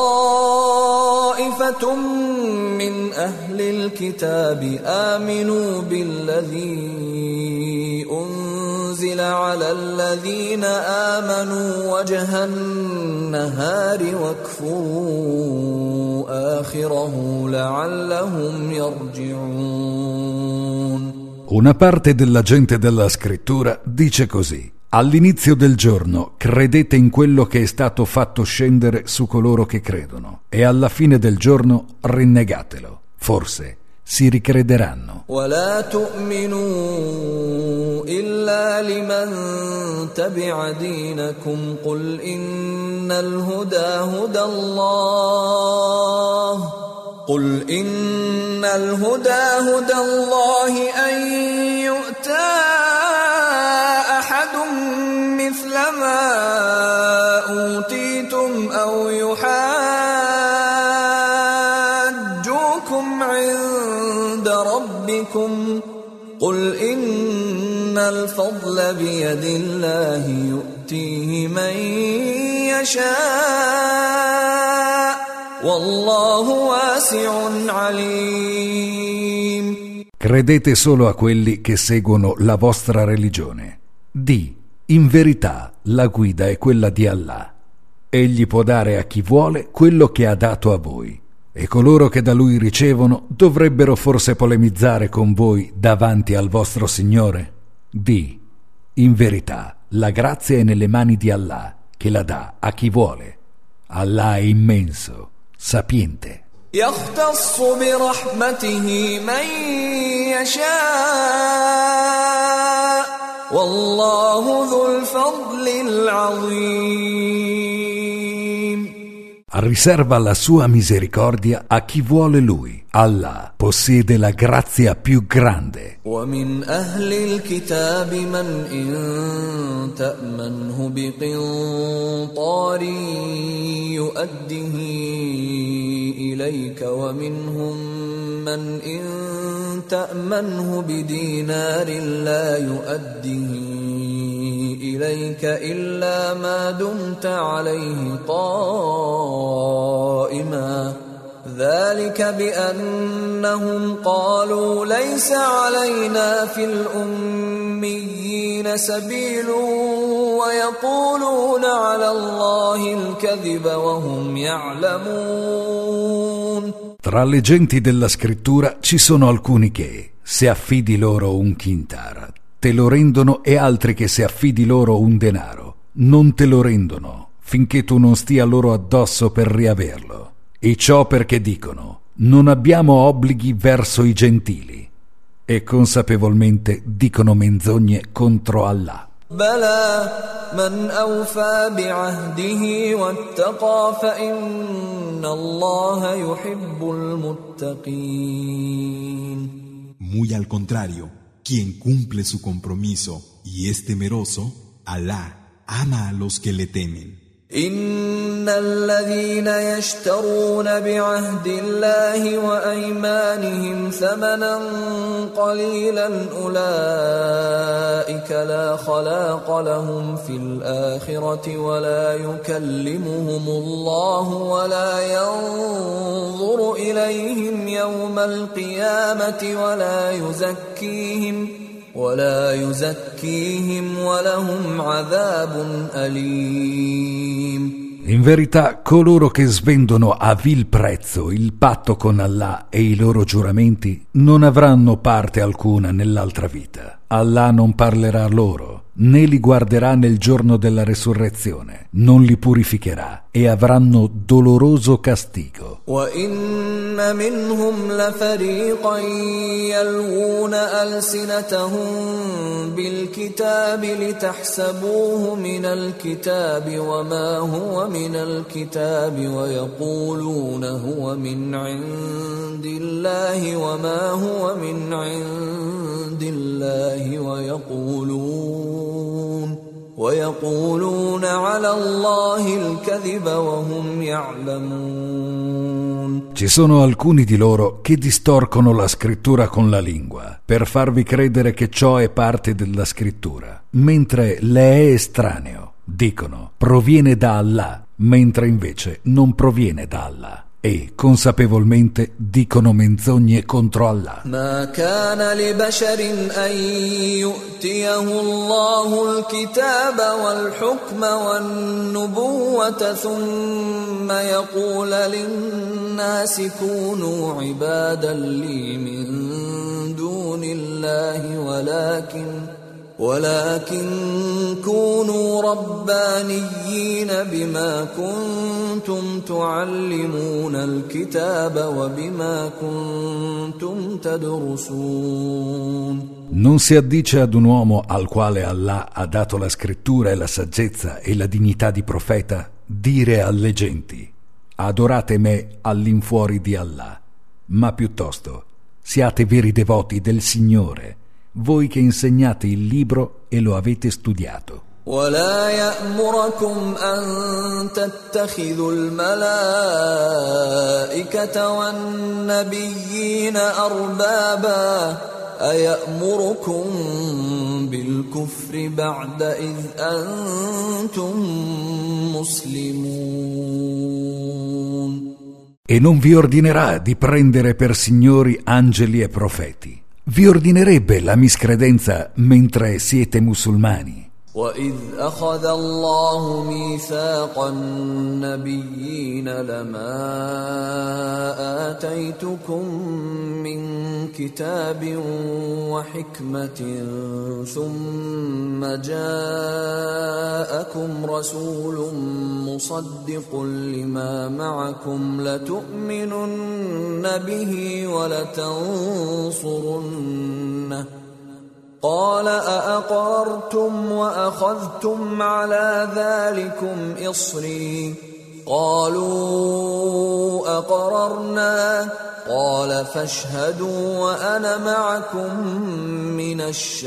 طائفة من أهل الكتاب آمنوا بالذي أنزل على الذين آمنوا وجه النهار واكفروا آخره لعلهم يرجعون. Una parte della gente della scrittura dice così: all'inizio del giorno credete in quello che è stato fatto scendere su coloro che credono, e alla fine del giorno rinnegatelo, forse si ricrederanno. ولا تؤمنوا إلا لمن تبع دينكم قل إن الهدى هدى الله قل إن الهدى هدى الله أن يؤتى أحد مثل ما أوتيتم أو يحاجوكم عند ربكم قل إن الفضل بيد الله يؤتيه من يشاء والله واسع عليم. Credete solo a quelli che seguono la vostra religione. Di, in verità, la guida è quella di Allah. Egli può dare a chi vuole quello che ha dato a voi. E coloro che da lui ricevono dovrebbero forse polemizzare con voi davanti al vostro Signore? Di, in verità, la grazia è nelle mani di Allah, che la dà a chi vuole. Allah è immenso, sapiente. يختص برحمته من يشاء والله ذو الفضل العظيم. Riserva la sua misericordia a chi vuole lui. Allah possiede la grazia più grande. ومن أهل الكتاب من إن تأمنه بقنطار يؤده إليك ومنهم من إن تأمنه بدينار لا يؤده إليك إلا ما دمت عليه قائما ذلك بأنهم قالوا ليس علينا في الأميين سبيل ويقولون على الله الكذب وهم يعلمون. Tra le genti della scrittura ci sono alcuni che, se affidi loro un quintar, te lo rendono, e altri che se affidi loro un denaro, non te lo rendono, finché tu non stia loro addosso per riaverlo. E ciò perché dicono: non abbiamo obblighi verso i gentili, e consapevolmente dicono menzogne contro Allah. بلى من أوفى بعهده واتقى فإن الله يحب المتقين. Muy al contrario, quien cumple su compromiso y es temeroso, Alá ama a los que le temen. إن الذين يشترون بعهد الله وأيمانهم ثمنا قليلا أولئك لا خلاق لهم في الآخرة ولا يكلمهم الله ولا ينظر إليهم يوم القيامة ولا يزكيهم ولا يزكيهم ولهم عذاب أليم. In verità, coloro che svendono a vil prezzo il patto con Allah e i loro giuramenti non avranno parte alcuna nell'altra vita. Allah non parlerà loro, né li guarderà nel giorno della resurrezione, non li purificherà e avranno doloroso castigo. وَإِنَّ مِنْهُمْ لَفَرِيقًا يَلْوُونَ أَلْسِنَتَهُم بِالْكِتَابِ لِتَحْسَبُوهُ مِنَ الْكِتَابِ وَمَا هُوَ مِنَ الْكِتَابِ وَيَقُولُونَ هُوَ مِنْ عِندِ اللَّهِ وَمَا هُوَ مِنْ عِندِ اللَّهِ وَيَقُولُونَ وَيَقُولُونَ عَلَى اللَّهِ الْكَذِبَ وَهُمْ يَعْلَمُونَ. Ci sono alcuni di loro che distorcono la scrittura con la lingua per farvi credere che ciò è parte della scrittura, mentre le è estraneo. Dicono: proviene da Allah, mentre invece non proviene da Allah. E consapevolmente dicono menzogne contro Allah. ما كان لبشر أن يؤتيه الله الكتاب والحكم والنبوة ثم يقول للناس كونوا عبادا لي من دون الله ولكن ولكن كونوا ربانيين بما كنتم تعلمون الكتاب وبما كنتم تدرسون. Non si addice ad un uomo al quale Allah ha dato la scrittura e la saggezza e la dignità di profeta dire alle genti: adorate me all'infuori di Allah, ma piuttosto siate veri devoti del Signore, voi che insegnate il libro e lo avete studiato. ولا يأمركم أن تتخذوا الملائكة والنبيين أربابا أيأمركم بالكفر بعد إذ أنتم مسلمون. E non vi ordinerà di prendere per signori angeli e profeti. Vi ordinerebbe la miscredenza mentre siete musulmani. وَإِذْ أَخَذَ اللَّهُ مِيثَاقَ النَّبِيِّينَ لَمَا آتَيْتُكُم مِّن كِتَابٍ وَحِكْمَةٍ ثُمَّ جَاءَكُمْ رَسُولٌ مُصَدِّقٌ لِّمَا مَعَكُمْ لَتُؤْمِنُنَّ بِهِ وَلَتَنصُرُنَّهُ قال أأقررتم وأخذتم على ذلكم إصري قالوا أقررنا قال فاشهدوا وأنا معكم من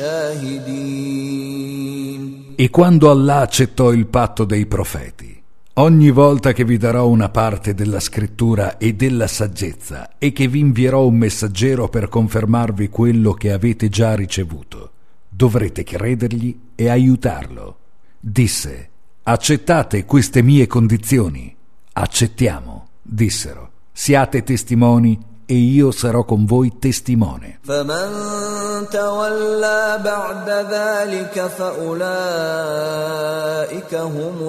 الشاهدين. E quando Allah accettò il patto dei profeti, ogni volta che vi darò una parte della scrittura e della saggezza e che vi invierò un messaggero per confermarvi quello che avete già ricevuto, dovrete credergli e aiutarlo. Disse: accettate queste mie condizioni. Accettiamo, dissero. Siate testimoni e io sarò con voi testimone. فمن تولى بعد ذلك فأولئك هم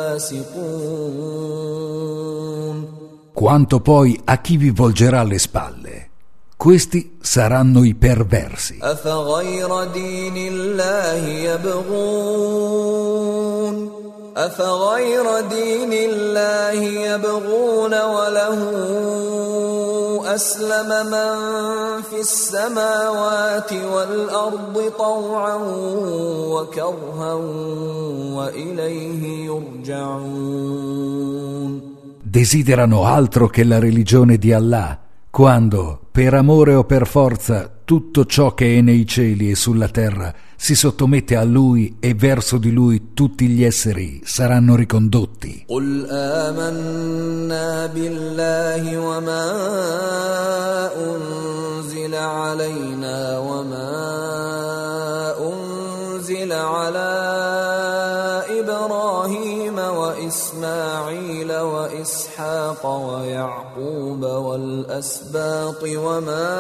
الفاسقون. Quanto poi a chi vi volgerà le spalle, questi saranno i perversi. أفغير دين الله يبغون أفغير دين الله يبغون وله أسلم من في السماوات والأرض طوعا وكرها وإليه يرجعون. Desiderano altro che la religione di Allah, quando, per amore o per forza, tutto ciò che è nei cieli e sulla terra si sottomette a Lui e verso di Lui tutti gli esseri saranno ricondotti. قل آمنا بالله وما أنزل علينا وما أنزل على إبراهيم وإسماعيل وإسحاق ويعقوب والأسباط وما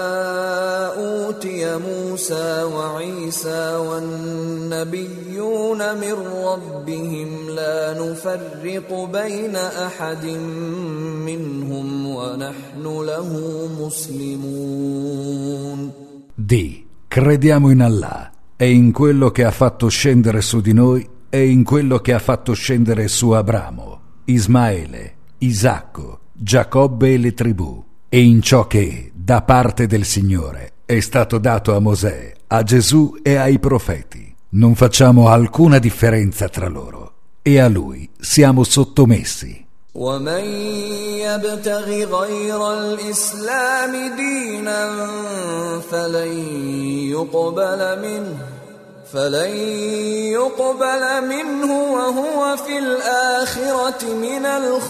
أوتي موسى وعيسى والنبيون من ربهم لا نفرق بين أحد منهم ونحن له مسلمون. Di, crediamo in Allah e in quello che ha fatto scendere su di noi e in quello che ha fatto scendere su Abramo, Ismaele, Isacco, Giacobbe e le tribù, e in ciò che, da parte del Signore, è stato dato a Mosè, a Gesù e ai profeti. Non facciamo alcuna differenza tra loro, e a Lui siamo sottomessi. ومن يبتغ غير الإسلام دينا فلن يقبل منه فلن يقبل منه وهو في الآخرة من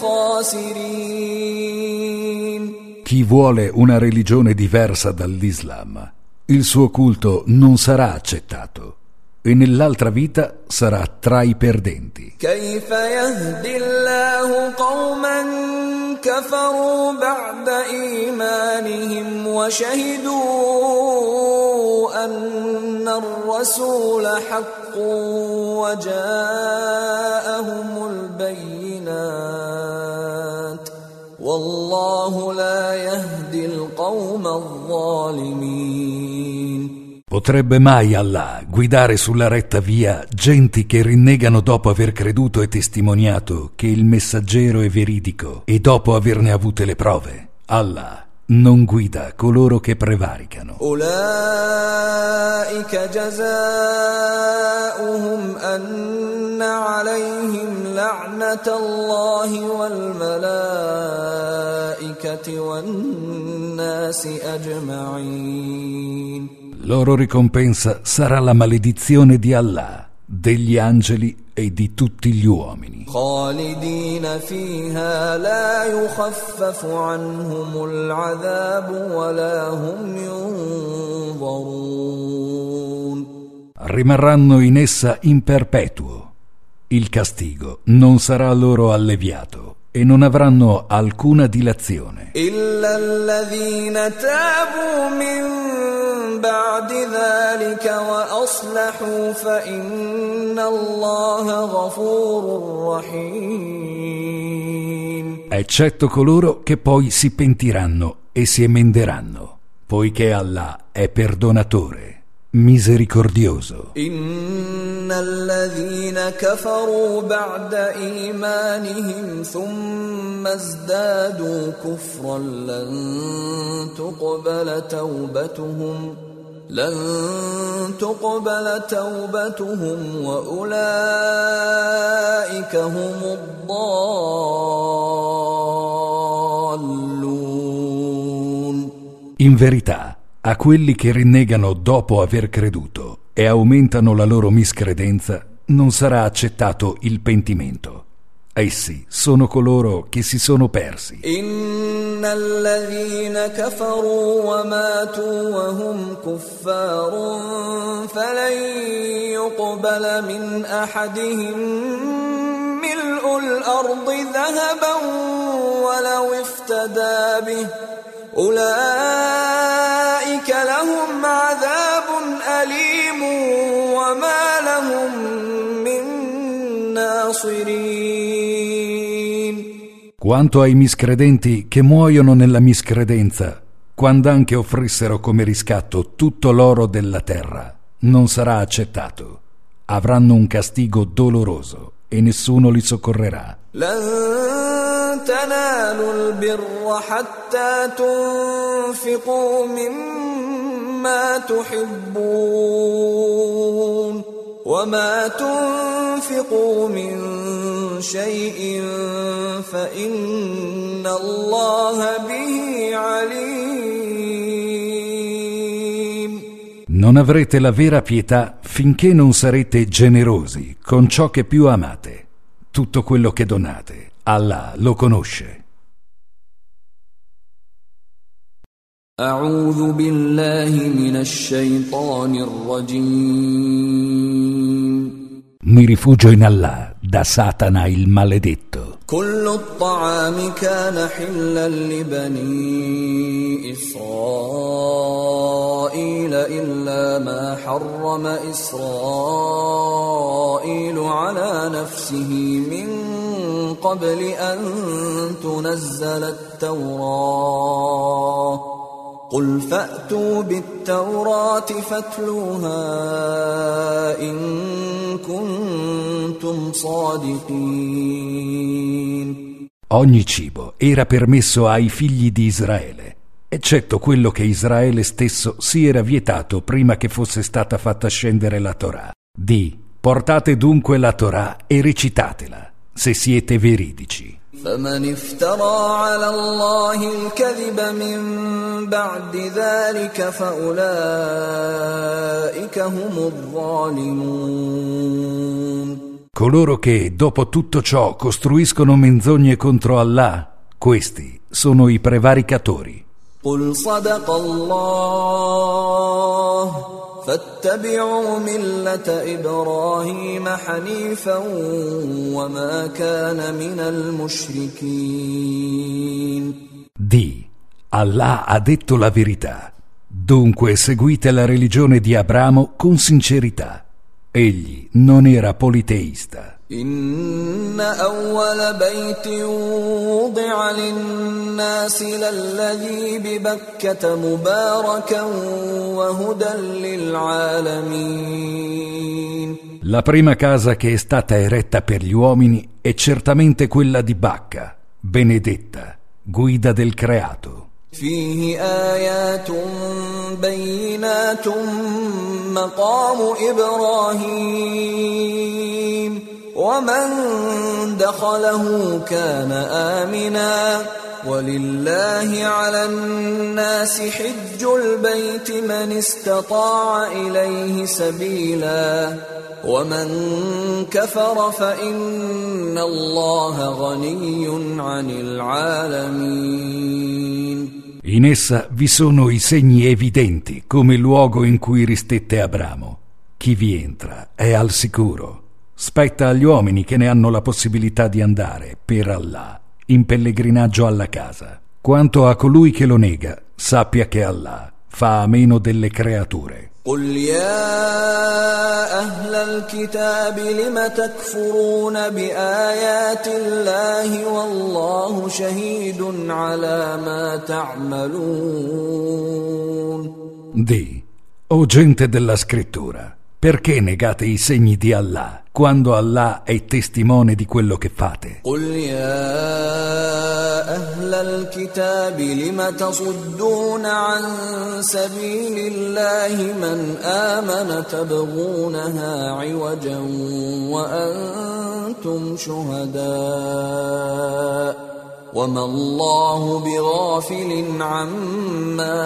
الخاسرين. Chi vuole una religione diversa dall'Islam, il suo culto non sarà accettato e nell'altra vita sarà tra i perdenti. كيف يهدي الله قوما كفروا بعد إيمانهم وشهدوا أن الرسول حق وجاءهم البينات والله لا يهدي القوم الظالمين. Potrebbe mai Allah guidare sulla retta via genti che rinnegano dopo aver creduto e testimoniato che il messaggero è veridico e dopo averne avute le prove? Allah non guida coloro che prevaricano. أولئك جزاؤهم أن عليهم لعنة الله والملائكة والناس أجمعين. Loro ricompensa sarà la maledizione di Allah, degli angeli e di tutti gli uomini. خالدين فيها لا يخفف عنهم العذاب ولا هم ينظرون. Rimarranno in essa in perpetuo. Il castigo non sarà loro alleviato e non avranno alcuna dilazione. إلا الذين تابوا من بعد ذلك وأصلحوا فإن الله غفور رحيم. Eccetto coloro che poi si pentiranno e si emenderanno, poiché Allah è perdonatore, misericordioso. إن الذين كفروا بعد إيمانهم ثم ازدادوا كفرا لن تقبل توبتهم لن تقبل توبتهم وأولئك هم الضالون. In verità, a quelli che rinnegano dopo aver creduto e aumentano la loro miscredenza non sarà accettato il pentimento. Essi sono coloro che si sono persi. إن الذين كفروا وماتوا وهم كفار فلن يقبل من أحدهم ملء الأرض ذهبا ولو افتدى به أولئك لهم عذاب أليم وما لهم من ناصرين. Quanto ai miscredenti che muoiono nella miscredenza, quando anche offrissero come riscatto tutto l'oro della terra, non sarà accettato. Avranno un castigo doloroso e nessuno li soccorrerà. لن تنالوا البر حتى تنفقوا مما تحبون وما تنفقوا من شيء فإن الله به عليم. Non avrete la vera pietà finché non sarete generosi con ciò che più amate. Tutto quello che donate, Allah lo conosce. أعوذ بالله من الشيطان الرجيم. Mi rifugio in Allah da Satana il maledetto. كل الطعام كان حلا لبني إسرائيل إلا ما حرم إسرائيل على نفسه من قبل أن تنزل التوراة قل فأتوا بالتوراة فاتلوها إن كنتم صادقين. Ogni cibo era permesso ai figli di Israele, eccetto quello che Israele stesso si era vietato prima che fosse stata fatta scendere la Torah. Di, portate dunque la Torah e recitatela, se siete veridici. فمن افترى على الله الكذب من بعد ذلك فأولئك هم الظالمون. Coloro che, dopo tutto ciò, costruiscono menzogne contro Allah, questi sono i prevaricatori. قل صدق الله فاتبعوا ملة إبراهيم حنيفا وما كان من المشركين. Di, Allah ha detto la verità, dunque seguite la religione di Abramo con sincerità. Egli non era politeista. إن أول بيت وضع للناس للذي ببكة مباركا وهدى للعالمين. La prima casa che è stata eretta per gli uomini è certamente quella di Bacca, benedetta, guida del creato. فيه آيات بينات مقام إبراهيم ومن دخله كان آمنا ولله على الناس حج البيت من استطاع إليه سبيلا ومن كفر فإن الله غني عن العالمين. In essa vi sono i segni evidenti come il luogo in cui ristette Abramo. Chi vi entra è al sicuro. Spetta agli uomini che ne hanno la possibilità di andare, per Allah, in pellegrinaggio alla casa. Quanto a colui che lo nega, sappia che Allah fa a meno delle creature. قل يا أهل الكتاب لم تكفرون بآيات الله والله شهيد على ما تعملون. Di, o gente della scrittura, perché negate i segni di Allah quando Allah è testimone di quello che fate? قل يا أهل الكتاب لم تصدون عن سبيل الله من آمن تبغونها عوجا وأنتم شهداء وما الله بغافل عما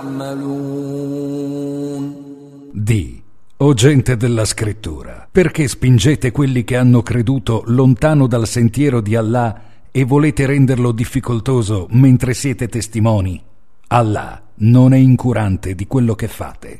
تعملون. Di, o gente della scrittura, perché spingete quelli che hanno creduto lontano dal sentiero di Allah e volete renderlo difficoltoso mentre siete testimoni? Allah non è incurante di quello che fate.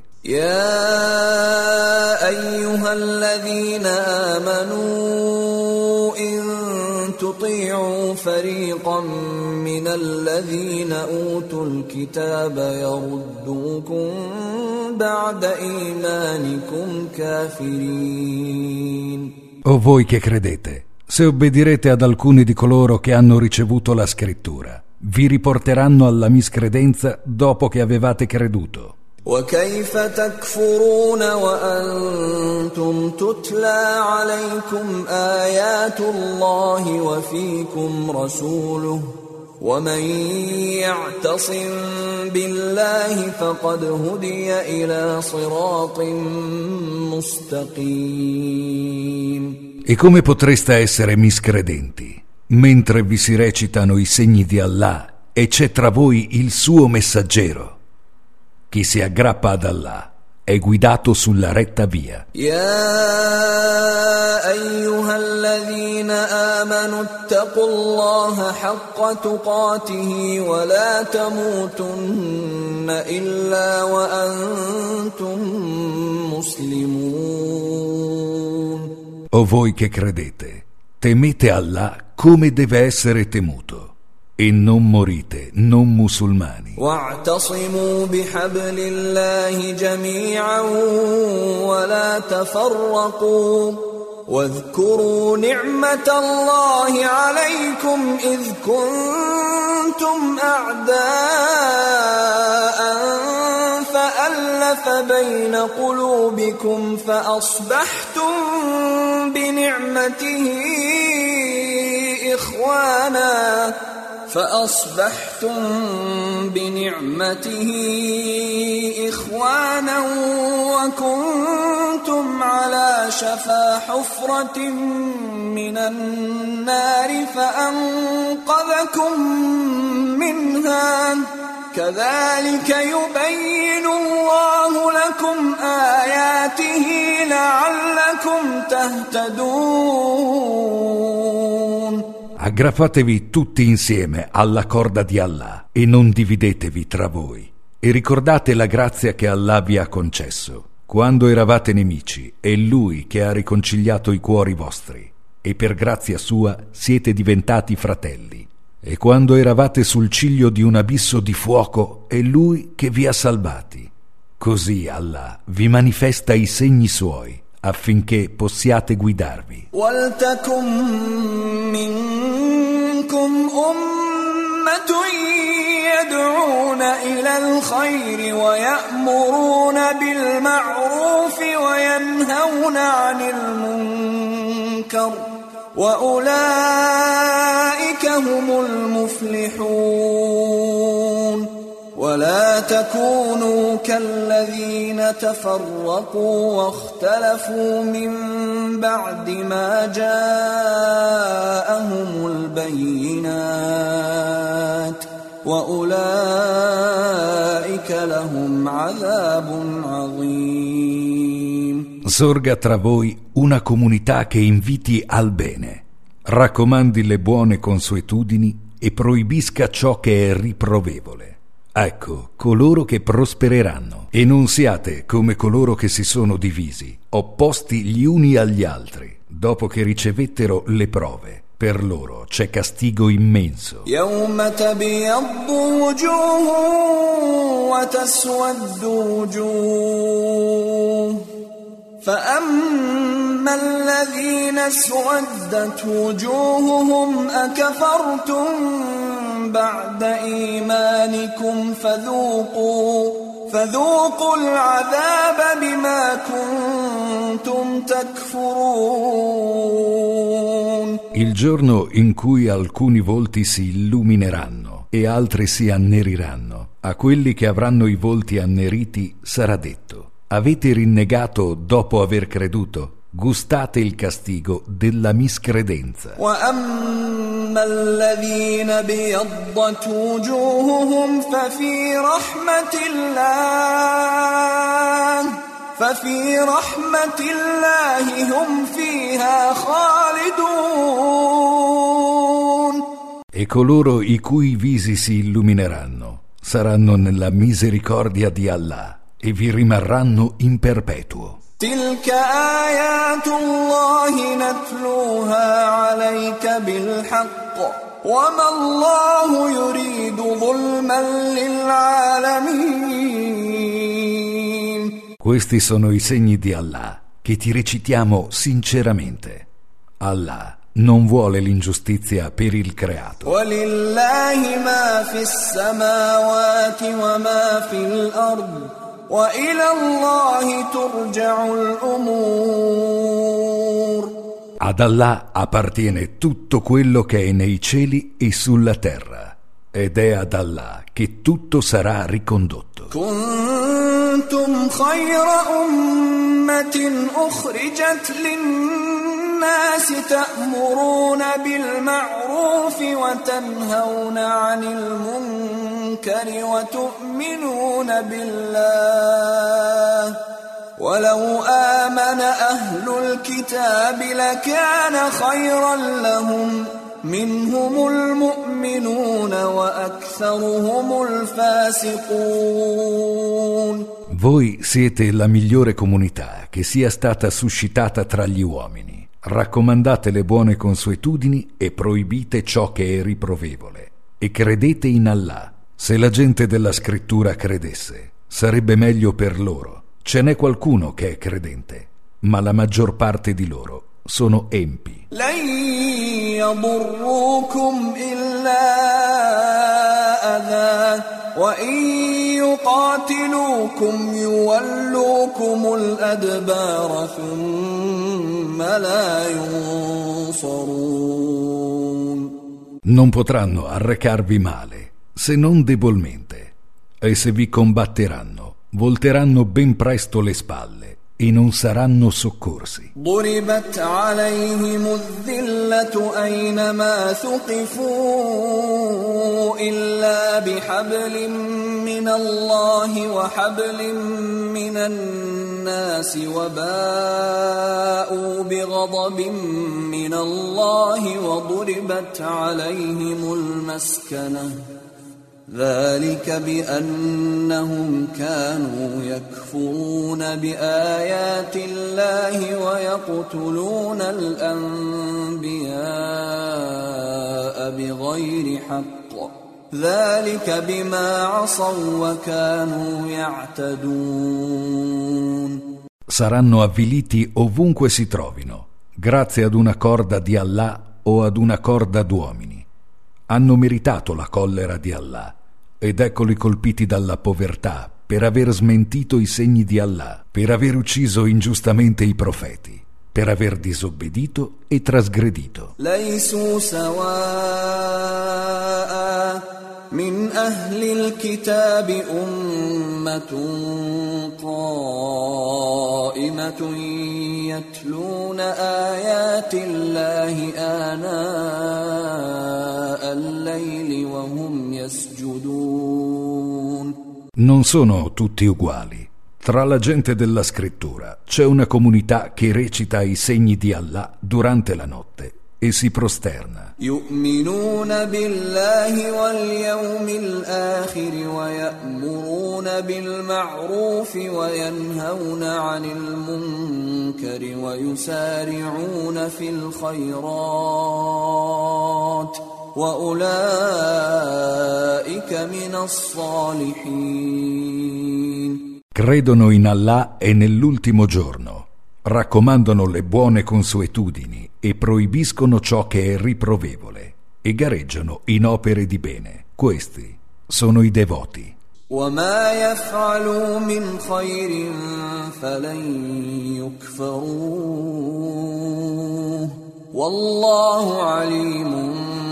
يا أيها الذين آمنوا إن تطيعوا فريقا من الذين أوتوا الكتاب يردوكم بعد إيمانكم كافرين. O voi che credete, se obbedirete ad alcuni di coloro che hanno ricevuto la scrittura, vi riporteranno alla miscredenza dopo che avevate creduto. وكيف تكفرون وأنتم تتلى عليكم آيات الله وفيكم رسوله ومن يعتصم بالله فقد هدي إلى صراط مستقيم. E come potreste essere miscredenti mentre vi si recitano i segni di Allah e c'è tra voi il suo messaggero? Chi si aggrappa ad Allah è guidato sulla retta via. يا أيها الذين آمنوا اتقوا الله حق تقاته ولا تموتن إلا وأنتم مسلمون. O voi che credete, temete Allah come deve essere temuto e non morite non musulmani. واعتصموا بحبل الله جميعا ولا تفرقوا واذكروا نعمة الله عليكم إذ كنتم أعداء فألف بين قلوبكم فأصبحتم بنعمته إخوانا فأصبحتم بنعمته إخوانا وكنتم على شفا حفرة من النار فأنقذكم منها كذلك يبين الله لكم آياته لعلكم تهتدون. Aggrappatevi tutti insieme alla corda di Allah e non dividetevi tra voi. E ricordate la grazia che Allah vi ha concesso. Quando eravate nemici, è Lui che ha riconciliato i cuori vostri. E per grazia sua siete diventati fratelli. E quando eravate sul ciglio di un abisso di fuoco, è Lui che vi ha salvati. Così Allah vi manifesta i segni Suoi, affinché possiate guidarvi. وَلْتَكُن مِّنكُمْ أُمَّةٌ يَدْعُونَ إِلَى الْخَيْرِ وَيَأْمُرُونَ بِالْمَعْرُوفِ وَيَنْهَوْنَ عَنِ الْمُنكَرِ وَأُولَٰئِكَ هُمُ الْمُفْلِحُونَ. ولا تكونوا كالذين تفرقوا واختلفوا من بعد ما جاءهم البينات وأولئك لهم عذاب عظيم. Sorga tra voi una comunità che inviti al bene, raccomandi le buone consuetudini e proibisca ciò che è riprovevole. Ecco, coloro che prospereranno, e non siate come coloro che si sono divisi, opposti gli uni agli altri, dopo che ricevettero le prove. Per loro c'è castigo immenso. يوم تبيض وجوه وتسود وجوه فأما الذين اسودت وجوههم أكفرتم بعد إيمانكم فذوقوا فذوقوا العذاب بما كنتم تكفرون. Il giorno in cui alcuni volti si illumineranno e altri si anneriranno, a quelli che avranno i volti anneriti sarà detto: avete rinnegato dopo aver creduto? Gustate il castigo della miscredenza. وَأَمَّا الَّذِينَ ابْيَضَّتْ وُجُوهُهُمْ فَفِي رَحْمَةِ اللَّهِ فَفِي رَحْمَةِ اللَّهِ هُمْ فِيهَا خَالِدُونَ. E coloro i cui visi si illumineranno saranno nella misericordia di Allah e vi rimarranno in perpetuo. تلك آيات الله نتلوها عليك بالحق وما الله يريد ظلما للعالمين. Questi sono i segni di Allah che ti recitiamo sinceramente. Allah non vuole l'ingiustizia per il creato. وَلِلَّهِ مَا فِي السَّمَاوَاتِ وَمَا فِي الْأَرْضِ وَإِلَى اللَّهِ تُرْجَعُ الْأُمُورُ. Ad Allah appartiene tutto quello che è nei cieli e sulla terra, ed è ad Allah che tutto sarà ricondotto. كنتم خير أمة أخرجت للناس تأمرون بالمعروف وتنهون عن المنكر وتؤمنون بالله ولو آمن أهل الكتاب لكان خيرا لهم منهم المؤمنون وأكثرهم الفاسقون. Voi siete la migliore comunità che sia stata suscitata tra gli uomini. Raccomandate le buone consuetudini e proibite ciò che è riprovevole. E credete in Allah. Se la gente della scrittura credesse, sarebbe meglio per loro. Ce n'è qualcuno che è credente, ma la maggior parte di loro sono empi. لن يضروكم إلا أذى وإن يقاتلوكم يولوكم الأدبار ثم لا ينصرون. Non potranno arrecarvi male, se non debolmente, e se vi combatteranno, volteranno ben presto le spalle e non saranno soccorsi. ضربت عليهم الذلة أينما ثقفوا إلا بحبل من الله وحبل من الناس وباءوا بغضب من الله وضربت عليهم المسكنة ذلك بأنهم كانوا يكفرون بآيات الله ويقتلون الأنبياء بغير حق ذلك بما عصوا وكانوا يعتدون. Saranno avviliti ovunque si trovino, grazie ad una corda di Allah o ad una corda d'uomini. Hanno meritato la collera di Allah, ed eccoli colpiti dalla povertà per aver smentito i segni di Allah, per aver ucciso ingiustamente i profeti, per aver disobbedito e trasgredito. ليسوا سواء من أهل الكتاب أمة قائمة يتلون آيات الله آناء الليل وهم يسجدون. Non sono tutti uguali. Tra la gente della scrittura c'è una comunità che recita i segni di Allah durante la notte e si prosterna. يؤمنون بالله واليوم الآخر ويأمرون بالمعروف وينهون عن المنكر ويسارعون في الخيرات وأولئك من الصالحين. Credono in Allah e nell'ultimo giorno, raccomandano le buone consuetudini e proibiscono ciò che è riprovevole e gareggiano in opere di bene. Questi sono i devoti. وما يفعلوا من خير فلن يكفروه والله عليم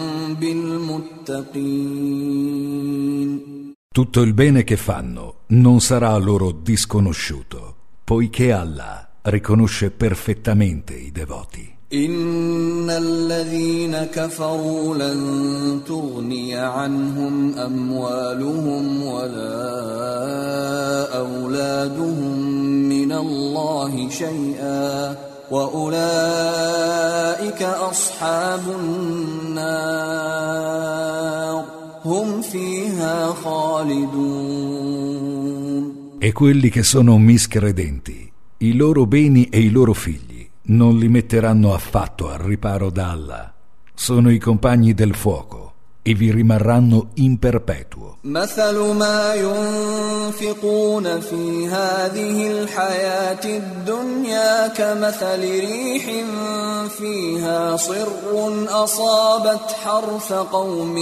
بالمتقين. Tutto il bene che fanno non sarà loro disconosciuto, poiché Allah riconosce perfettamente i devoti. إن الذين كفروا لن تغني عنهم أموالهم ولا أولادهم من الله شيئا وأولئك أصحاب النار هم فيها خالدون. E quelli che sono miscredenti, I loro beni e i loro figli non li metteranno affatto al riparo da Allah. Sono i compagni del fuoco e vi rimarranno in perpetuo. مثل ما ينفقون في هذه الحياة الدنيا كمثل ريح فيها صر أصابت حرث قوم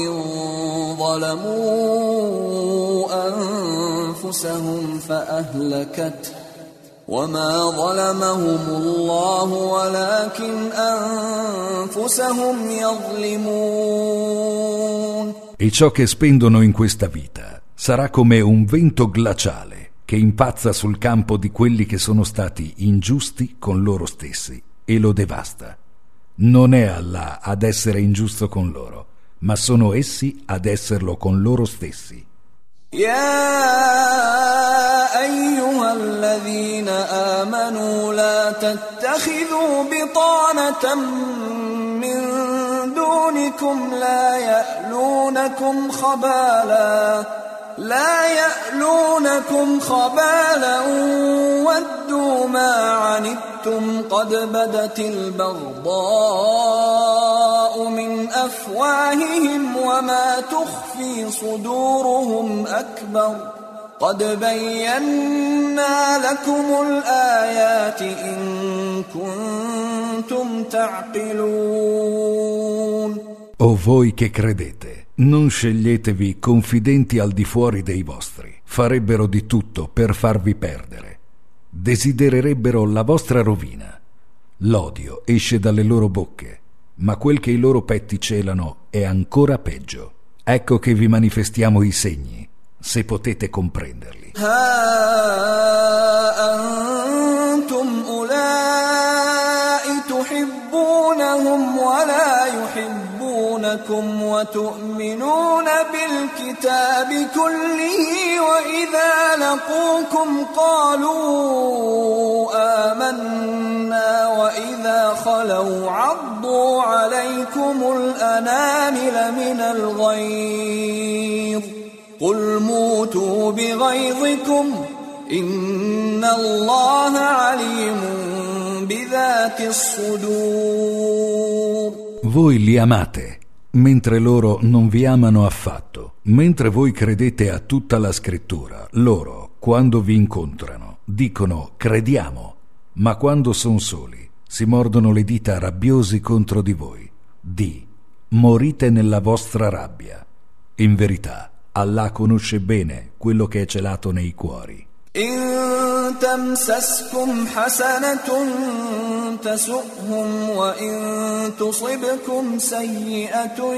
ظلموا أنفسهم فأهلكته وما ظلمهم الله ولكن أنفسهم يظلمون. E ciò che spendono in questa vita sarà come un vento glaciale che impazza sul campo di quelli che sono stati ingiusti con loro stessi e lo devasta. Non è Allah ad essere ingiusto con loro, ma sono essi ad esserlo con loro stessi. يا أيها الذين آمنوا لا تتخذوا بطانة من دونكم لا يألونكم خبالا لا يألونكم خبالا ودوا ما عنتم قد بدت البغضاء من أفواههم وما تخفي صدورهم أكبر قد بينا لكم الآيات إن كنتم تعقلون. O voi che credete, non sceglietevi confidenti al di fuori dei vostri. Farebbero di tutto per farvi perdere. Desidererebbero la vostra rovina. L'odio esce dalle loro bocche, ma quel che i loro petti celano è ancora peggio. Ecco che vi manifestiamo i segni, se potete comprenderli. أنتم أولئك تحبونهم ولا يحبونكم وتؤمنون بالكتاب كله وإذا لقوكم قالوا آمنا وإذا خلوا عضوا عليكم الأنامل من الغيظ قل موتوا بغيظكم إن الله عليم بذات الصدور. Voi li amate, mentre loro non vi amano affatto. Mentre voi credete a tutta la scrittura, loro, quando vi incontrano, dicono crediamo, ma quando son soli, si mordono le dita rabbiosi contro di voi. Di, morite nella vostra rabbia. In verità, Allah conosce bene quello che è celato nei cuori. إن تمسسكم حسنة تسؤهم وإن تصبكم سيئة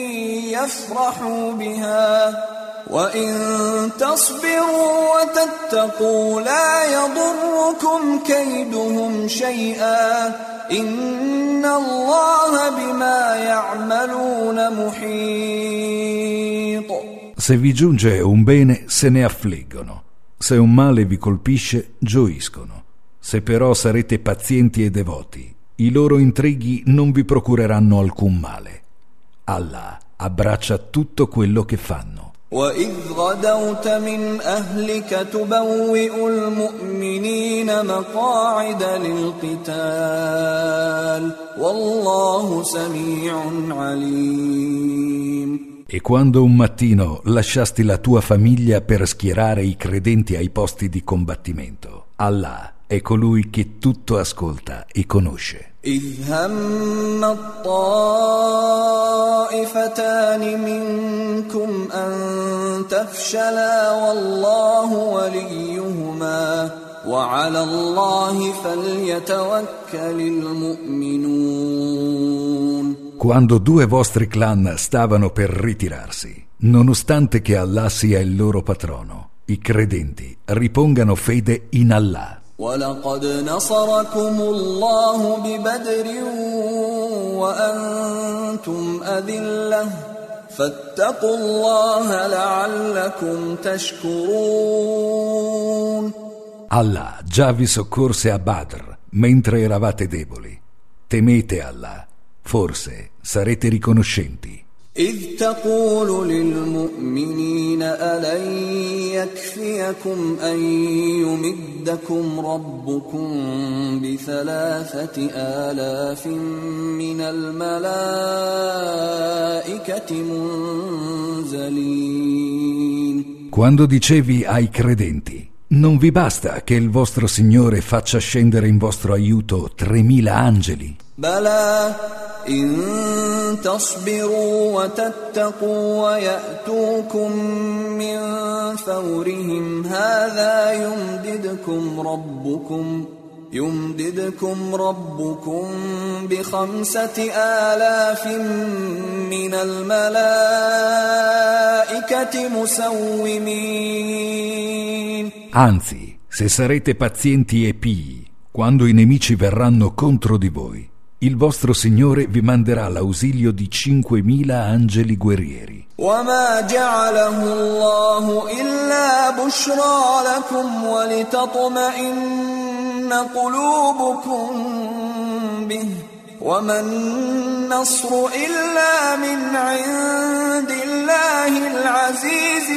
يفرحوا بها وإن تصبروا وتتقوا لا يضركم كيدهم شيئا إن الله بما يعملون محيط. Se vi giunge un bene, se ne affliggono. Se un male vi colpisce, gioiscono. Se però sarete pazienti e devoti, i loro intrighi non vi procureranno alcun male. Allah abbraccia tutto quello che fanno. وَإِذْ غَدَوْتَ مِنْ أَهْلِكَ تُبَوِّئُ الْمُؤْمِنِينَ مَقَاعِدَ لِلْقِتَالِ وَاللَّهُ سَمِيعٌ عَلِيمٌ. E quando un mattino lasciasti la tua famiglia per schierare i credenti ai posti di combattimento, Allah è colui che tutto ascolta e conosce. إِذْ هَمَّ الطَّائِفَتَانِ مِنكُمْ أَن تَفْشَلَا وَاللَّهُ وَلِيُّهُمَا وَعَلَى اللَّهِ فَلْيَتَوَكَّلِ الْمُؤْمِنُونَ. Quando due vostri clan stavano per ritirarsi, nonostante che Allah sia il loro patrono, i credenti ripongano fede in Allah. وَلَقَدْ نَصَرَكُمُ اللَّهُ بِبَدْرٍ وَأَنْتُمْ أَذِلَّةٌ فَاتَّقُوا اللَّهَ لَعَلَّكُمْ تَشْكُرُونَ. Allah già vi soccorse a Badr mentre eravate deboli. Temete Allah. Forse sarete riconoscenti. إذ تقول للمؤمنين ألن يكفيكم أن يمدكم ربكم بثلاثة آلاف من الملائكة منزلين. Quando dicevi ai credenti: non vi basta che il vostro Signore faccia scendere in vostro aiuto tremila angeli? بلى إن تصبروا وتتقوا ويأتوكم من فورهم هذا يمددكم ربكم يمددكم ربكم بخمسة آلاف من الملائكة مسومين. Anzi, se sarete pazienti e pii, quando i nemici verranno contro di voi, il vostro Signore vi manderà l'ausilio di cinquemila angeli guerrieri. وما جعله الله إلا بشرى لكم ولتطمئن قلوبكم به وما النصر إلا من عند الله العزيز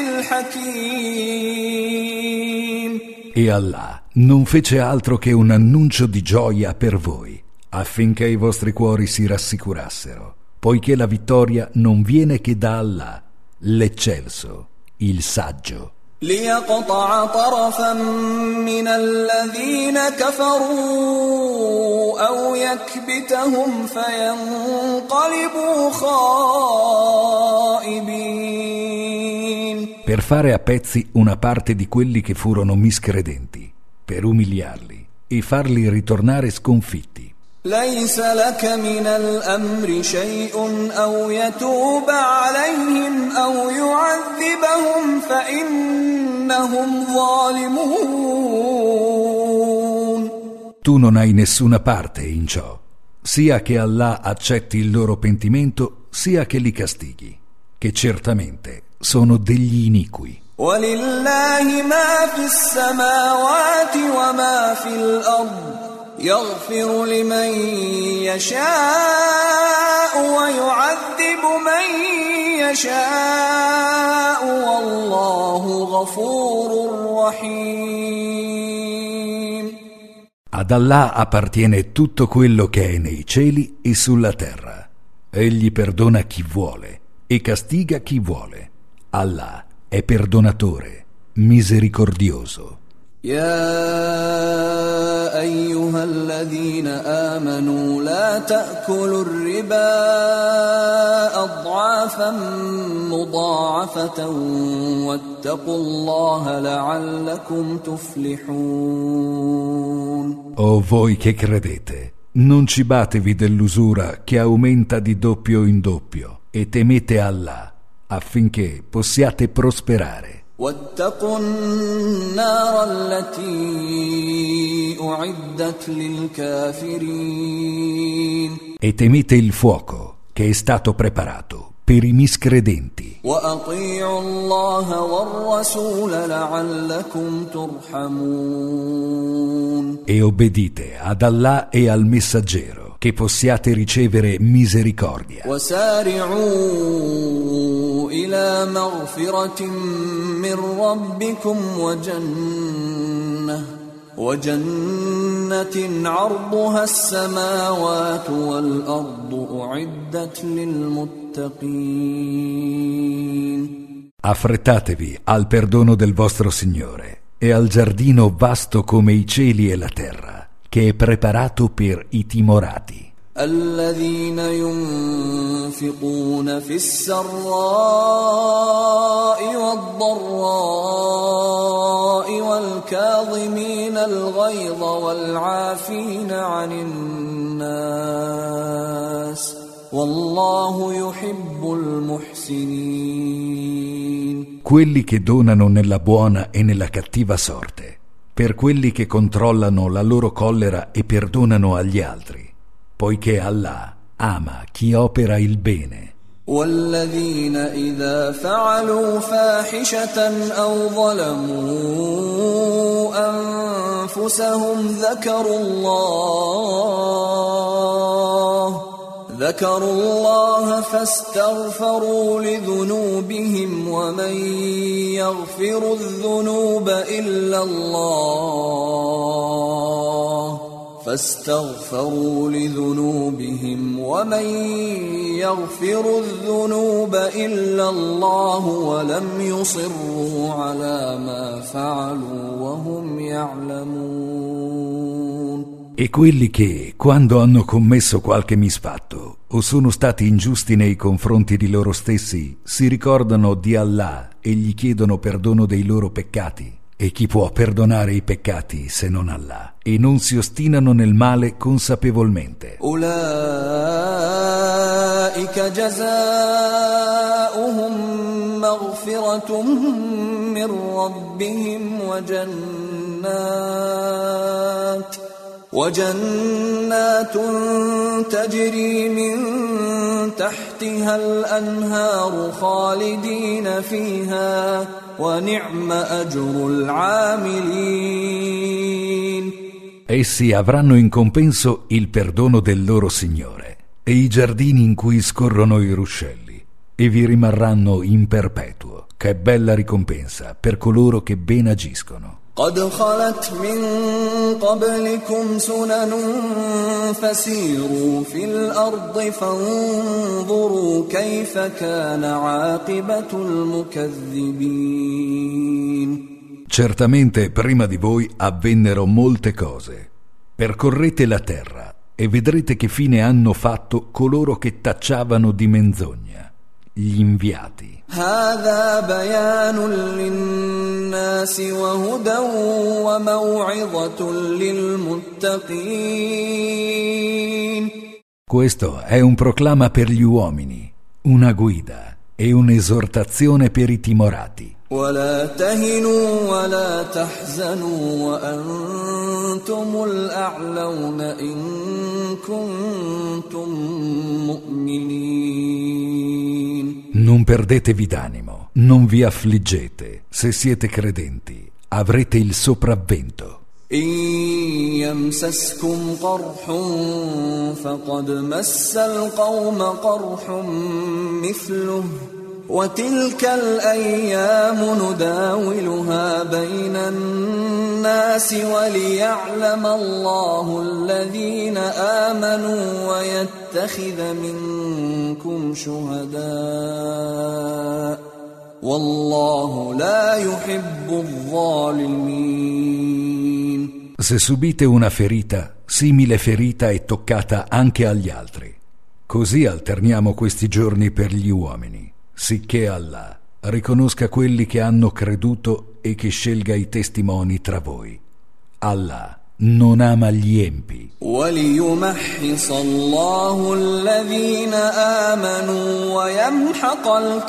الحكيم. E Allah non fece altro che un annuncio di gioia per voi, affinché i vostri cuori si rassicurassero, poiché la vittoria non viene che da Allah, l'eccelso, il saggio. ليقطع طرفا من الذين كفروا أو يكبتهم فينقلبوا خائبين. Per fare a pezzi una parte di quelli che furono miscredenti, per umiliarli e farli ritornare sconfitti. ليس لك من الأمر شيء أو يتوب عليهم أو يعذبهم فإنهم ظالمون. Tu non hai nessuna parte in ciò, sia che Allah accetti il loro pentimento, sia che li castighi, che certamente sono degli iniqui. ولله ما في السماوات وما في الأرض يغفر لمن يشاء ويعذب من يشاء والله غفور رحيم. Ad Allah appartiene tutto quello che è nei cieli e sulla terra. Egli perdona chi vuole e castiga chi vuole. Allah è perdonatore, misericordioso. يا أيها الذين آمنوا لا تأكلوا الربا أضعافا مضاعفة واتقوا الله لعلكم تفلحون. O voi che credete, non cibatevi dell'usura che aumenta di doppio in doppio e temete Allah affinché possiate prosperare. واتقوا النار التي أعدت للكافرين. E temete il fuoco che è stato preparato per i miscredenti. وأطيعوا الله والرسول لعلكم ترحمون. E obbedite ad Allah e al messaggero, che possiate ricevere misericordia. وسارعوا إلى مغفرة من ربكم وجنة وجنة عرضها السماوات والأرض أعدت للمتقين. Affrettatevi al perdono del vostro Signore e al giardino vasto come i cieli e la terra, che è preparato per i timorati. الذين ينفقون في السراء والضراء والكاظمين الغيظ والعافين عن الناس والله يحب المحسنين. Quelli che donano nella buona e nella cattiva sorte, per quelli che controllano la loro collera e perdonano agli altri, poiché Allah ama chi opera il bene. والذين إذا فعلوا فاحشة أو ظلموا أنفسهم ذكروا الله ذكروا الله فاستغفروا لذنوبهم ومن يغفر الذنوب إلا الله فاستغفروا لذنوبهم ومن يغفر الذنوب إلا الله ولم يصروا على ما فعلوا وهم يعلمون. E quelli che, quando hanno commesso qualche misfatto o sono stati ingiusti nei confronti di loro stessi, si ricordano di Allah e gli chiedono perdono dei loro peccati. E chi può perdonare i peccati se non Allah? E non si ostinano nel male consapevolmente. Ulaika jazaa'uhum maghfiratun min rabbihim wa jannat وجنات تجري من تحتها الأنهار خالدين فيها ونعم أجر العاملين. Essi avranno in compenso il perdono del loro Signore e i giardini in cui scorrono i ruscelli, e vi rimarranno in perpetuo. Che bella ricompensa per coloro che ben agiscono. قد خلت من قبلكم سنن فسيروا في الأرض فانظروا كيف كان عاقبة المكذبين. Certamente prima di voi avvennero molte cose. Percorrete la terra e vedrete che fine hanno fatto coloro che tacciavano di menzogna gli inviati. هذا بيان للناس وهدى وموعظة للمتقين. Questo è un proclama per gli uomini, una guida e un'esortazione per i timorati. ولا تهنوا ولا تحزنوا وأنتم الأعلون إن كنتم مؤمنين. Non perdetevi d'animo, non vi affliggete, se siete credenti, avrete il sopravvento. إن يمسسكم قرح فقد مس القوم قرح مثله وتلك الأيام نداولها بين الناس وليعلم الله الذين آمنوا ويتخذ منكم شهداء والله لا يحب الظالمين. Se subite una ferita, simile ferita è toccata anche agli altri. Così alterniamo questi giorni per gli uomini, sicché Allah riconosca quelli che hanno creduto e che scelga i testimoni tra voi. Allah non ama gli empi. وَلِيُمَحِّصَ اللَّهُ الَّذِينَ آمَنُوا وَيَمْحَقَ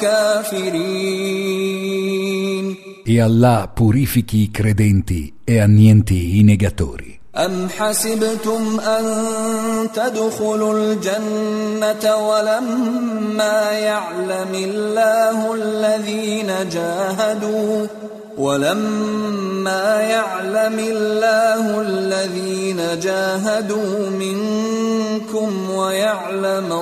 الْكَافِرِينَ. E Allah purifichi i credenti e annienti i negatori. أَمْ حَسِبْتُمْ أَن تَدْخُلُوا الْجَنَّةَ وَلَمَّا يَعْلَمِ اللَّهُ الَّذِينَ جَاهَدُوا وَلَمَّا يَعْلَمِ اللَّهُ الَّذِينَ جَاهَدُوا مِنكُمْ وَيَعْلَمَ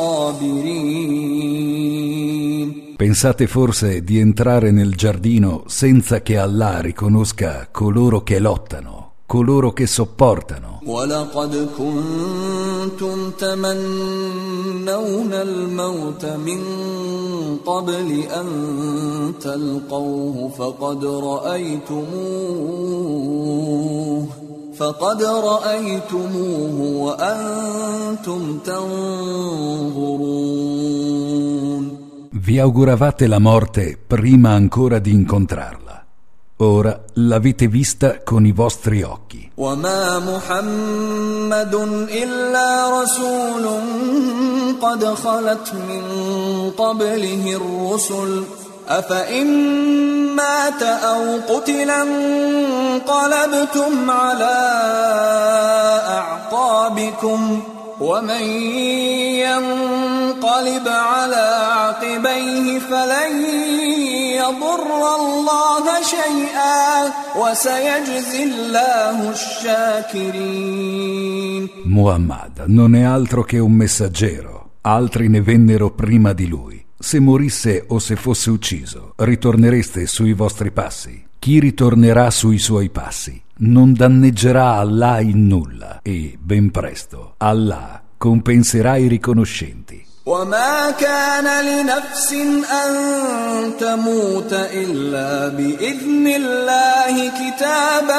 الصَّابِرِينَ. Pensate forse di entrare nel giardino senza che Allah riconosca coloro che lottano, coloro che sopportano. وَلَقَدْ كُنْتُمْ تَمَنَّوْنَ الْمَوْتَ مِنْ قَبْلِ أَنْ تَلْقَوْهُ فَقَدْ رَأَيْتُمُوهُ فَقَدْ رَأَيْتُمُوهُ وَأَنْتُمْ تَنْظُرُونَ. Vi auguravate la morte prima ancora di incontrarla. Ora l'avete vista con i vostri occhi. وَمَا مُحَمَّدٌ إِلَّا رَسُولٌ قَدْ خَلَتْ مِنْ قَبْلِهِ الرُّسُلُ أَفَإِنْ مَاتَ أَوْ قُتِلَ انقَلَبْتُمْ عَلَى أَعْقَابِكُمْ وَمَنْ يَنْقَلِبْ عَلَى عَقِبَيْهِ فَلَنْ يَضُرَّ اللَّهَ شَيْئًا وَسَيَجْزِي اللَّهُ الشَّاكِرِينَ. Muhammad non è altro che un messaggero altri ne vennero prima di lui. Se morisse o se fosse ucciso, ritornereste sui vostri passi. Chi ritornerà sui suoi passi non danneggerà Allah in nulla e, ben presto, Allah compenserà i riconoscenti. وما كان لنفس أن تموت إلا بإذن الله كتابا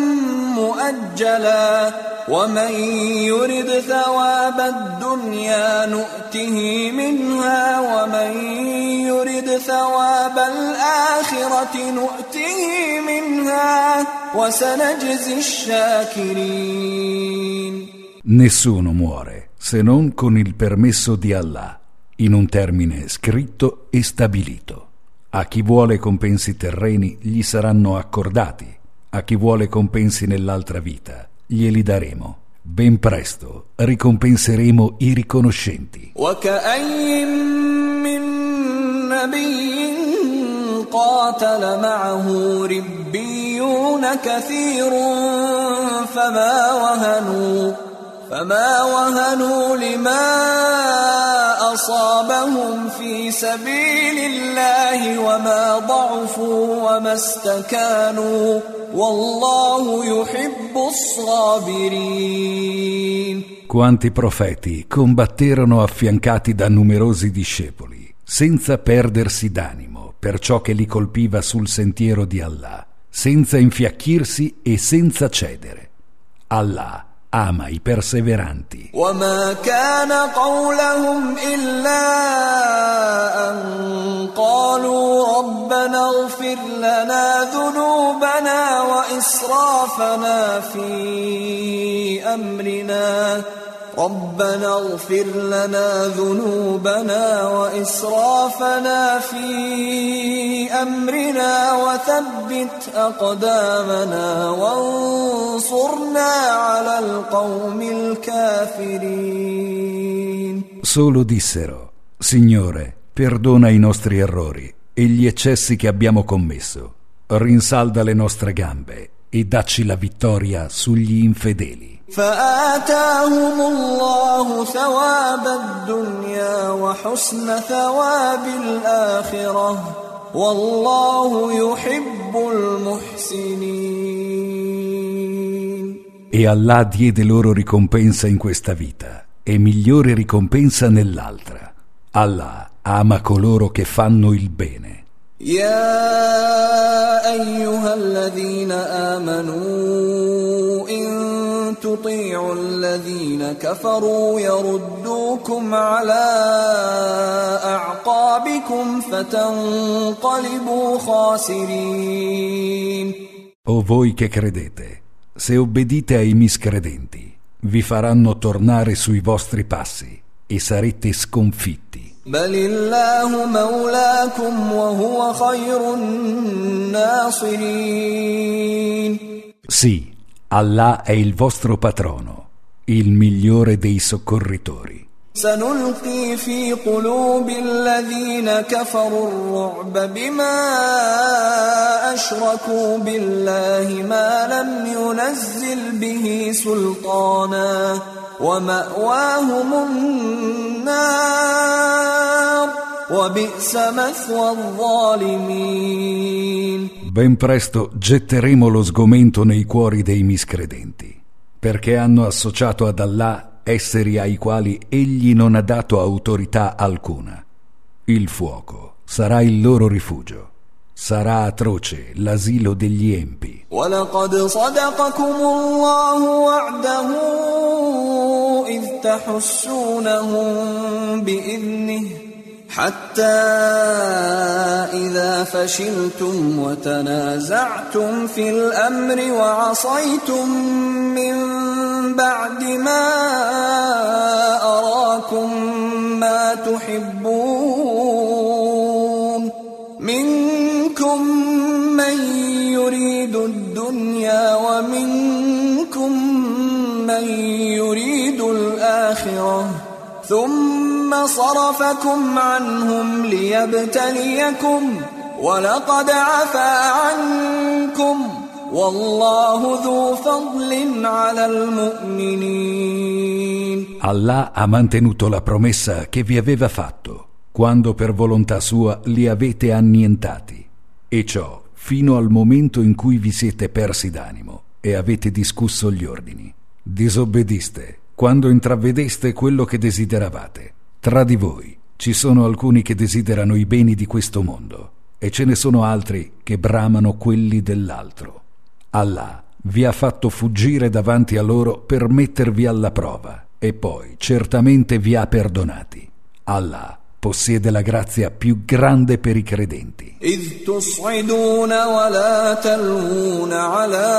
مؤجلا ومن يرد ثواب الدنيا نؤته منها ومن يرد ثواب الآخرة نؤته منها وسنجزي الشاكرين. Nessuno muore se non con il permesso di Allah, in un termine scritto e stabilito. A chi vuole compensi terreni gli saranno accordati, a chi vuole compensi nell'altra vita glieli daremo. Ben presto ricompenseremo i riconoscenti. قاتل معه ربيون كثير فما وهنوا فما وهنوا لما أصابهم في سبيل الله وما ضعفوا وما استكانوا والله يحب الصابرين. Quanti profeti combatterono affiancati da numerosi discepoli, senza perdersi d'animo per ciò che li colpiva sul sentiero di Allah, senza infiacchirsi e senza cedere. Allah ama i perseveranti. وما كان قولهم إلا أن قالوا ربنا اغفر لنا ذنوبنا وإسرافنا في أمرنا ربنا اغفر لنا ذنوبنا وإسرافنا في أمرنا وثبت أقدامنا وانصرنا على القوم الكافرين. Solo dissero: Signore, perdona i nostri errori e gli eccessi che abbiamo commesso, rinsalda le nostre gambe e dacci la vittoria sugli infedeli. فآتاهم الله ثواب الدنيا وحسن ثواب الآخرة والله يحب المحسنين. E Allah diede loro ricompensa in questa vita e migliore ricompensa nell'altra. Allah ama coloro che fanno il bene. يا أيها الذين آمنوا إن تطيعوا الذين كفروا يردوكم على أعقابكم فتنقلبوا خاسرين. O voi che credete, se obbedite ai miscredenti, vi faranno tornare sui vostri passi e sarete sconfitti. بل الله مولاكم وهو خير الناصرين. Sì, Allah è il vostro patrono, il migliore dei soccorritori. سنلقي في قلوب الذين كفروا الرعب بما أشركوا بالله ما لم ينزل به سلطانا ومأواهم النار وبئس مثوى الظالمين. Ben presto getteremo lo sgomento nei cuori dei miscredenti, perché hanno associato ad Allah esseri ai quali egli non ha dato autorità alcuna. Il fuoco sarà il loro rifugio, sarà atroce l'asilo degli empi. وَلَقَدْ صَدَقَكُمُ اللَّهُ وَعْدَهُ إِذْ تَحُسُّونَهُم بِإِذْنِهِ حَتَّى إِذَا فَشِلْتُمْ وَتَنَازَعْتُمْ فِي الْأَمْرِ وَعَصَيْتُم مِّن بَعْدِ مَا أَرَاكُم مَّا تُحِبُّونَ مِنكُم مَّن يُرِيدُ الدُّنْيَا وَمِنكُم مَّن يُرِيدُ الْآخِرَةَ ثُمَّ صَرَفَكُمْ عَنْهُمْ لِيَبْتَلِيَكُمْ وَلَقَدْ عَفَا عَنكُمْ وَاللَّهُ ذُو فَضْلٍ عَلَى الْمُؤْمِنِينَ. Allah ha mantenuto la promessa che vi aveva fatto, quando per volontà sua li avete annientati, e ciò fino al momento in cui vi siete persi d'animo e avete discusso gli ordini. Disobbediste quando intravedeste quello che desideravate. Tra di voi ci sono alcuni che desiderano i beni di questo mondo e ce ne sono altri che bramano quelli dell'altro. Allah vi ha fatto fuggire davanti a loro per mettervi alla prova e poi certamente vi ha perdonati. Allah possiede la grazia più grande per i credenti. إذ تصعدون ولا تلوون على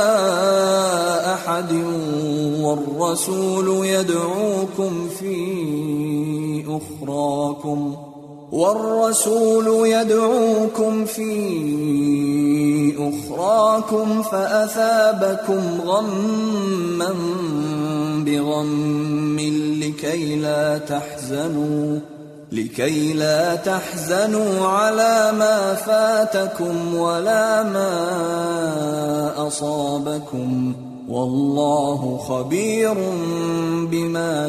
أحد والرسول يدعوكم في أخراكم والرسول يدعوكم في أخراكم فأثابكم غما بغم لكي لا تحزنوا لكي لا تحزنوا على ما فاتكم ولا ما أصابكم والله خبير بما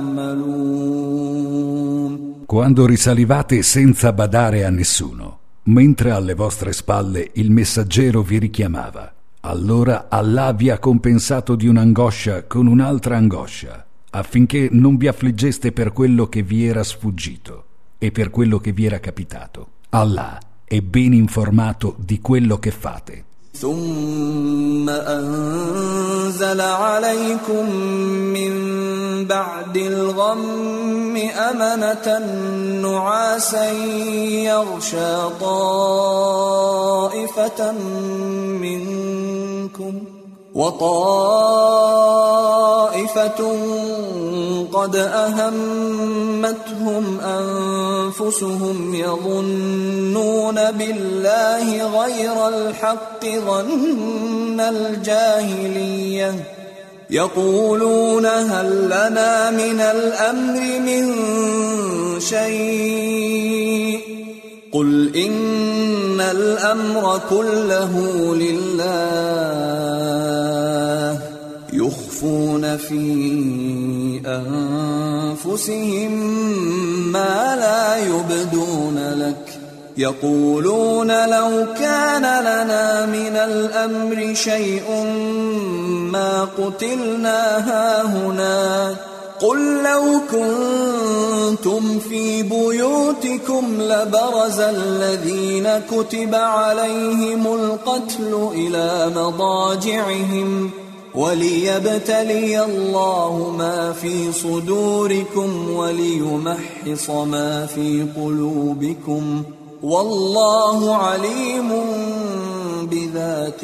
تعملون. Quando risalivate senza badare a nessuno, mentre alle vostre spalle il messaggero vi richiamava, allora Allah vi ha compensato di un'angoscia con un'altra angoscia, affinché non vi affliggeste per quello che vi era sfuggito e per quello che vi era capitato. Allah è ben informato di quello che fate. ثم أنزل عليكم من بعد الغم أمنة نعاسا يغشى طائفة منكم وطائفة قد أهمتهم أنفسهم يظنون بالله غير الحق ظن الجاهلية يقولون هل لنا من الأمر من شيء قل إن الأمر كله لله يخفون في أنفسهم ما لا يبدون لك يقولون لو كان لنا من الأمر شيء ما قتلنا هاهنا قل لو كنتم في بيوتكم لبرز الذين كتب عليهم القتل إلى مضاجعهم وليبتلي الله ما في صدوركم وليمحص ما في قلوبكم والله عليم بذات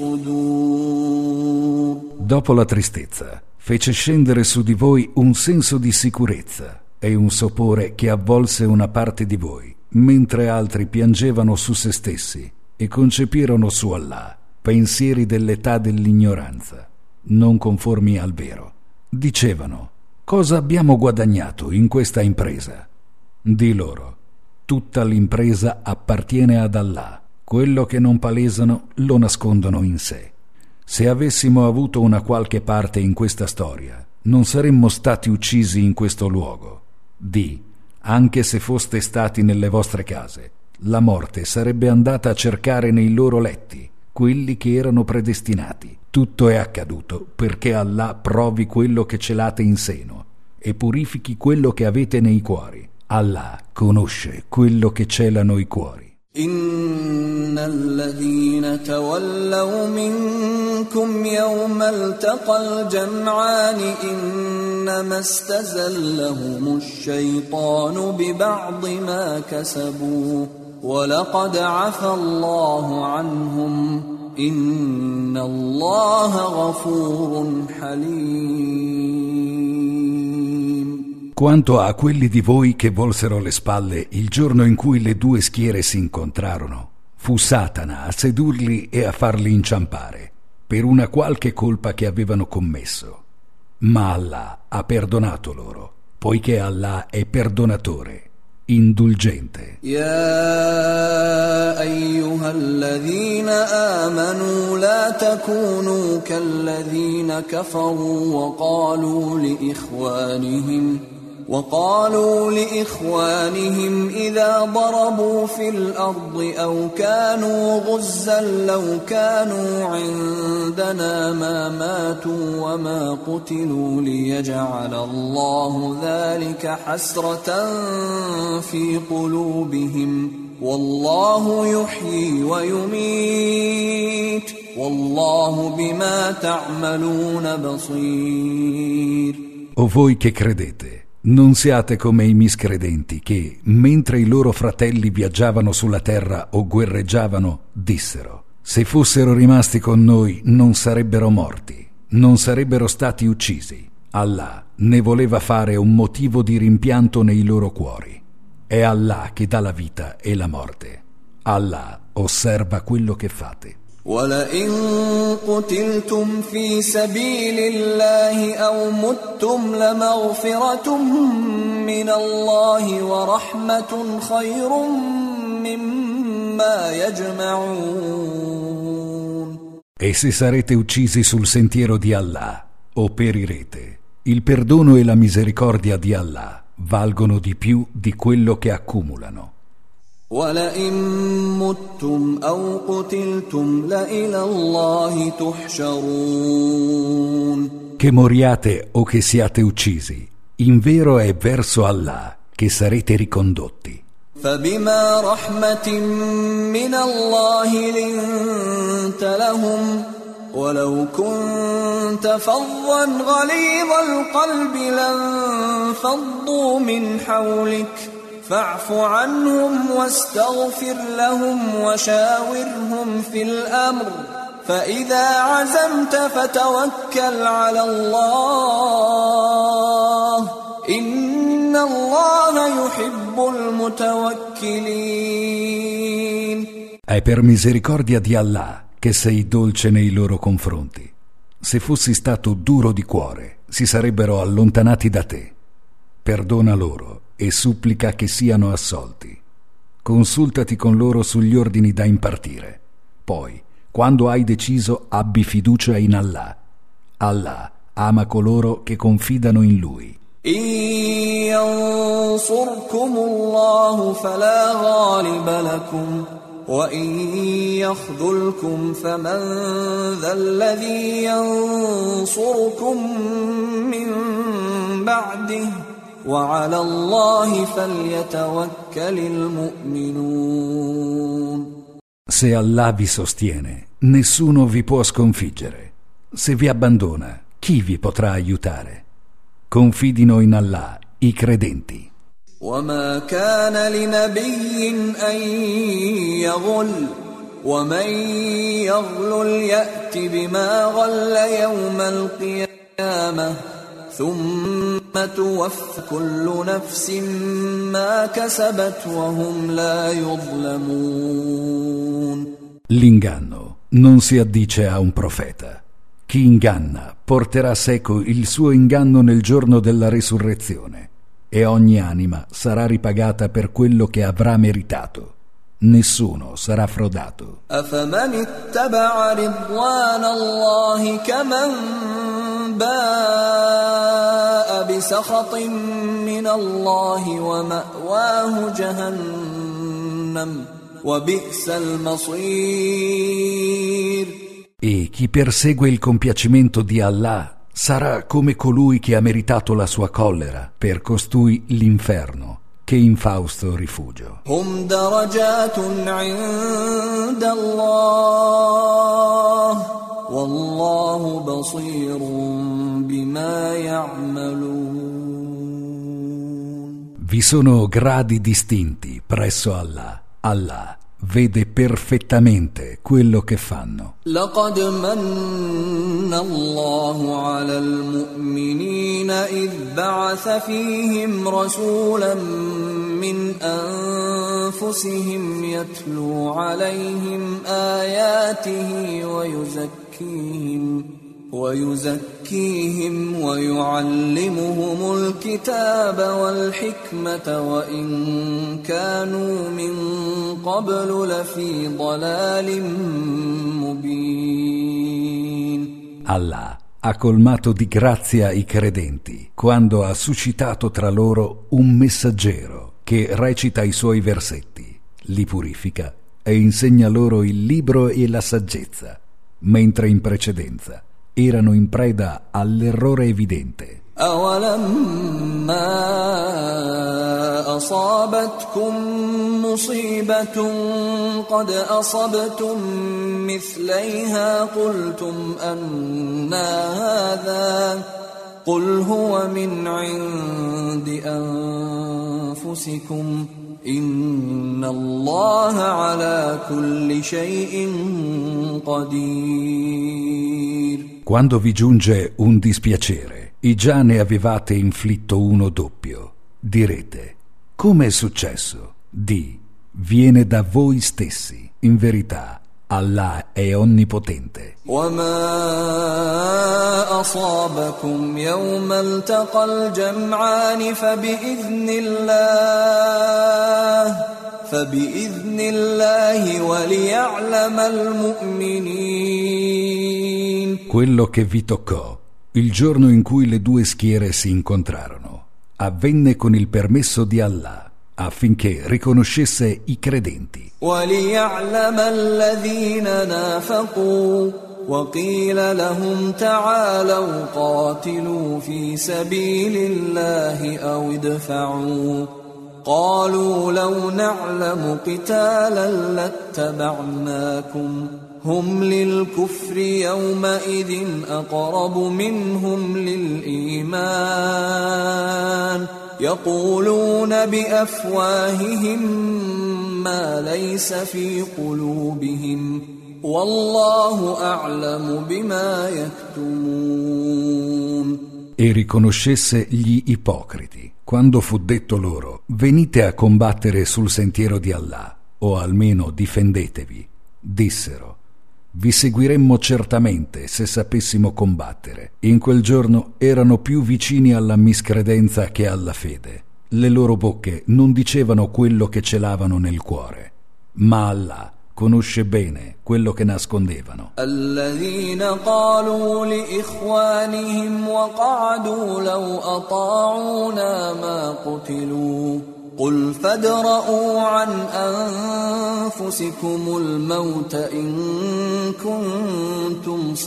الصدور. Dopo la tristezza fece scendere su di voi un senso di sicurezza e un sopore che avvolse una parte di voi, mentre altri piangevano su se stessi e concepirono su Allah pensieri dell'età dell'ignoranza, non conformi al vero. Dicevano: cosa abbiamo guadagnato in questa impresa? Di loro: tutta l'impresa appartiene ad Allah, quello che non palesano lo nascondono in sé. Se avessimo avuto una qualche parte in questa storia, non saremmo stati uccisi in questo luogo. Di, anche se foste stati nelle vostre case, la morte sarebbe andata a cercare nei loro letti quelli che erano predestinati. Tutto è accaduto perché Allah provi quello che celate in seno e purifichi quello che avete nei cuori. Allah conosce quello che celano i cuori. إن الذين تولوا منكم يوم التقى الجمعان إنما استزلهم الشيطان ببعض ما كسبوا ولقد عفى الله عنهم إن الله غفور حليم. Quanto a quelli di voi che volsero le spalle il giorno in cui le due schiere si incontrarono, fu Satana a sedurli e a farli inciampare per una qualche colpa che avevano commesso. Ma Allah ha perdonato loro, poiché Allah è perdonatore indulgente. يا أيها الذين آمنوا لا تكونوا كالذين كفروا وقالوا لإخوانهم وقالوا لإخوانهم إذا ضربوا في الأرض أو كانوا غزا لو كانوا عندنا ما ماتوا وما قتلوا ليجعل الله ذلك حسرة في قلوبهم والله يحيي ويميت والله بما تعملون بصير. O voi che credete, non siate come i miscredenti che, mentre i loro fratelli viaggiavano sulla terra o guerreggiavano, dissero: se fossero rimasti con noi non sarebbero morti, non sarebbero stati uccisi. Allah ne voleva fare un motivo di rimpianto nei loro cuori. È Allah che dà la vita e la morte. Allah osserva quello che fate. ولئن قتلتم في سبيل الله أو متم لمغفرة من الله ورحمة خير مما يجمعون. E se sarete uccisi sul sentiero di Allah o perirete, il perdono e la misericordia di Allah valgono di più di quello che accumulano. وَلَئِن مُتُّمْ أَوْ قُتِلْتُمْ لَإِلَى اللَّهِ تُحْشَرُونَ. Che moriate o che siate uccisi, invero è verso Allah che sarete ricondotti. فَبِمَا رَحْمَةٍ مِّنَ اللَّهِ لِنتَ لَهُمْ وَلَوْ كُنتَ فَظًّا غَلِيظَ الْقَلْبِ لَانفَضُّوا مِنْ حَوْلِكَ فاعف عنهم واستغفر لهم وشاورهم في الأمر فإذا عزمت فتوكل على الله إن الله يحب المتوكلين. È per misericordia di Allah che sei dolce nei loro confronti. Se fossi stato duro di cuore, si sarebbero allontanati da te. Perdona loro e supplica che siano assolti. Consultati con loro sugli ordini da impartire. Poi, quando hai deciso, abbi fiducia in Allah. Allah ama coloro che confidano in Lui. إن ينصركم الله فلا غالب لكم وإن يخذلكم فمن ذا الذي ينصركم من بعده وعلى الله فليتوكل المؤمنون. Se Allah vi sostiene, nessuno vi può sconfiggere. Se vi abbandona, chi vi potrà aiutare? Confidino in Allah i credenti. وما كان لنبي أن يغل ومن يغلل يأت بما غل يوم القيامة ثم توفى كل نفس ما كسبت وهم لا يظلمون. L'inganno non si addice a un profeta. Chi inganna porterà seco il suo inganno nel giorno della resurrezione e ogni anima sarà ripagata per quello che avrà meritato. Nessuno sarà frodato. أفمن اتبع رضوان الله كمن باء بسخط من الله ومأواه جهنم وبئس المصير. E chi persegue il compiacimento di Allah sarà come colui che ha meritato la sua collera, per costui l'inferno, che infausto rifugio. هم درجات عند الله والله بصير بما يعملون. Vi sono gradi distinti presso Allah. Allah vede perfettamente quello che fanno. لقد من الله على المؤمنين إذ بعث فيهم رسولا من أنفسهم يتلو عليهم آياته ويزكيهم ويزكيهم ويعلمهم الكتاب والحكمة وإن كانوا من قبل لفي ضلال مبين. Allah ha colmato di grazia i credenti quando ha suscitato tra loro un messaggero che recita i suoi versetti, li purifica e insegna loro il libro e la saggezza, mentre in precedenza erano in preda all'errore evidente. أَوَلَمَّا أَصَابَتْكُم مُّصِيبَةٌ قَدْ أَصَبْتُم مِّثْلَيْهَا قُلْتُمْ أَنَّىٰ هَٰذَا قُلْ هُوَ مِنْ عِندِ أَنفُسِكُمْ إِنَّ اللَّهَ عَلَىٰ كُلِّ شَيْءٍ قَدِيرٌ. Quando vi giunge un dispiacere e già ne avevate inflitto uno doppio, direte: come è successo? Di: viene da voi stessi. In verità, Allah è onnipotente. وَمَا أَصَابَكُمْ يَوْمَ الْتَقَى الْجَمْعَانِ فَبِإِذْنِ اللَّهِ فَبِإِذْنِ اللَّهِ وَلِيَعْلَمَ الْمُؤْمِنِينَ. Quello che vi toccò il giorno in cui le due schiere si incontrarono avvenne con il permesso di Allah, affinché riconoscesse i credenti. وَلِيَعْلَمَ الَّذِينَ نَافَقُوا وَقِيلَ لَهُمْ تَعَالَوْا قَاتِلُوا فِي سَبِيلِ اللَّهِ أَوِ ادْفَعُوا قَالُوا لَوْ نَعْلَمُ قِتَالًا لَاتَّبَعْنَاكُمْ هُمْ لِلْكُفْرِ يَوْمَئِذٍ أَقْرَبُ مِنْهُمْ لِلْإِيمَانِ يَقُولُونَ بِأَفْوَاهِهِمْ مَا لَيْسَ فِي قُلُوبِهِمْ وَاللَّهُ أَعْلَمُ بِمَا يَكْتُمُونَ. E riconoscesse gli ipocriti quando fu detto loro: venite a combattere sul sentiero di Allah, o almeno difendetevi. Dissero: vi seguiremmo certamente se sapessimo combattere. In quel giorno erano più vicini alla miscredenza che alla fede. Le loro bocche non dicevano quello che celavano nel cuore, ma Allah conosce bene quello che nascondevano. الذين قالوا لإخوانهم وقعدوا لو أطاعونا ما قتلوا قل فادرءوا عن أنفسكم الموت إن كنتم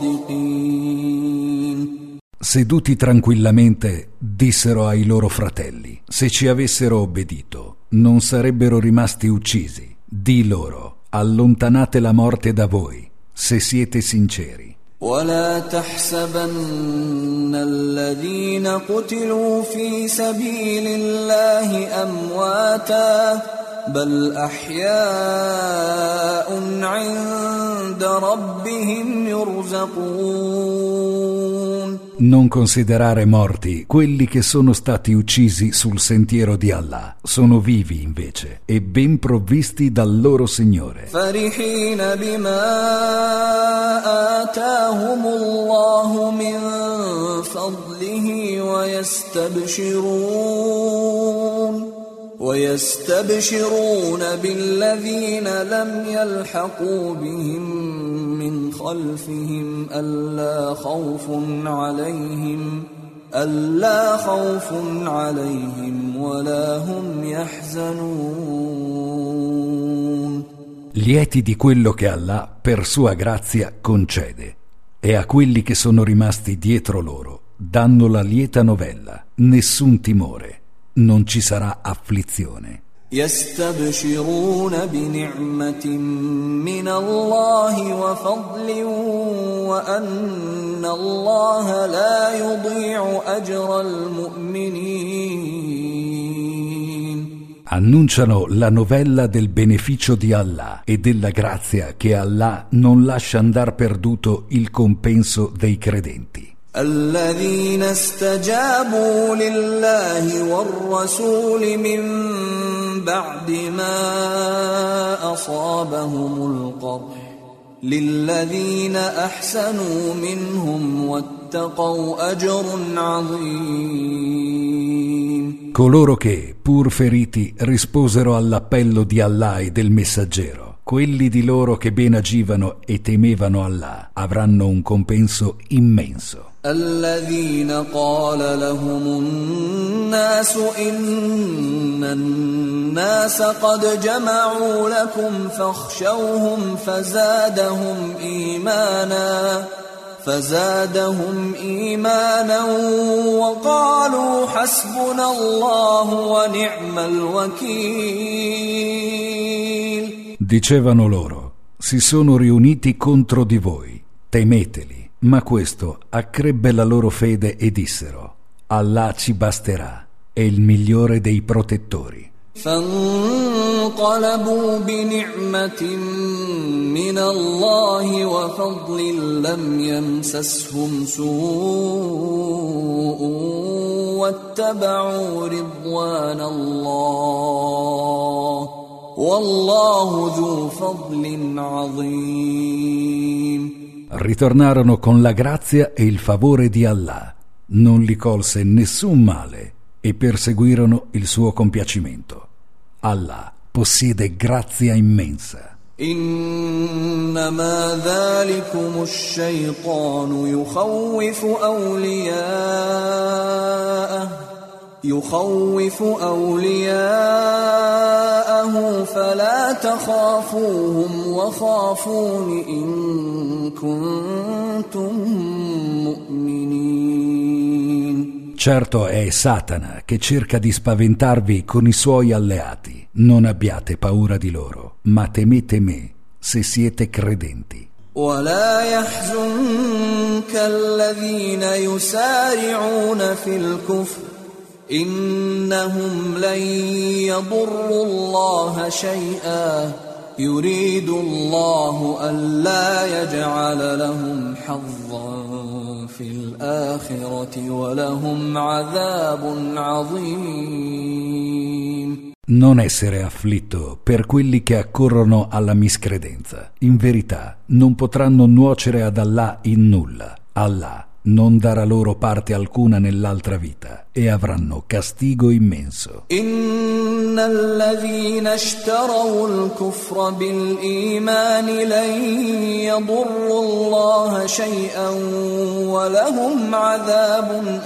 صادقين. Seduti tranquillamente, dissero ai loro fratelli: se ci avessero obbedito, non sarebbero rimasti uccisi. Di loro: allontanate la morte da voi, se siete sinceri. ولا تحسبن الذين قتلوا في سبيل الله أمواتا بل أحياء عند ربهم يرزقون. Non considerare morti quelli che sono stati uccisi sul sentiero di Allah. Sono vivi invece e ben provvisti dal loro Signore. فرحين بما آتاهم الله من فضله ويستبشرون ويستبشرون بالذين لم يلحقوا بهم من خلفهم ألا خوف عليهم ألا خوف عليهم ولا هم يحزنون. Lieti di quello che Allah per sua grazia concede, e a quelli che sono rimasti dietro loro danno la lieta novella: nessun timore, non ci sarà afflizione. يستبشرون بنعمة من الله وفضل وأن الله لا يضيع أجر المؤمنين. Annunciano la novella del beneficio di Allah e della grazia che Allah non lascia andar perduto il compenso dei credenti. الذين استجابوا لله والرسول من بعد ما أصابهم القرح للذين أحسنوا منهم واتقوا أجر عظيم. Coloro che, pur feriti, risposero all'appello di Allah e del messaggero, quelli di loro che ben agivano e temevano Allah, avranno un compenso immenso. الذين قال لهم الناس إن الناس قد جمعوا لكم فاخشوهم فزادهم إيمانا فزادهم إيمانا وقالوا حسبنا الله ونعم الوكيل. Dicevano loro, si sono riuniti contro di voi, temeteli. Ma questo accrebbe la loro fede e dissero: Allah ci basterà, è il migliore dei protettori. فانقلبوا بنعمة من الله وفضل لم يمسسهم سوء واتبعوا رضوان الله والله ذو فضل عظيم. Ritornarono con la grazia e il favore di Allah, non li colse nessun male e perseguirono il suo compiacimento. Allah possiede grazia immensa. إنما ذلكم الشيطان يخوف أولياءه يخوف أولياءه فلا تخافوهم وخافون إن كنتم مؤمنين. Certo è Satana che cerca di spaventarvi con i suoi alleati. Non abbiate paura di loro, ma temete me se siete credenti. ولا يحزنك الذين يسارعون في الكفر إنهم لن يضروا الله شيئا يريد الله ألا يجعل لهم حظا في الآخرة ولهم عذاب عظيم. Non essere afflitto per quelli che accorrono alla miscredenza. In verità non potranno nuocere ad Allah in nulla. Allah non darà loro parte alcuna nell'altra vita e avranno castigo immenso. Inna alladhina ishtaraw al-kufra bil-iman lan yadurru Allah shay'an wa lahum 'adhabun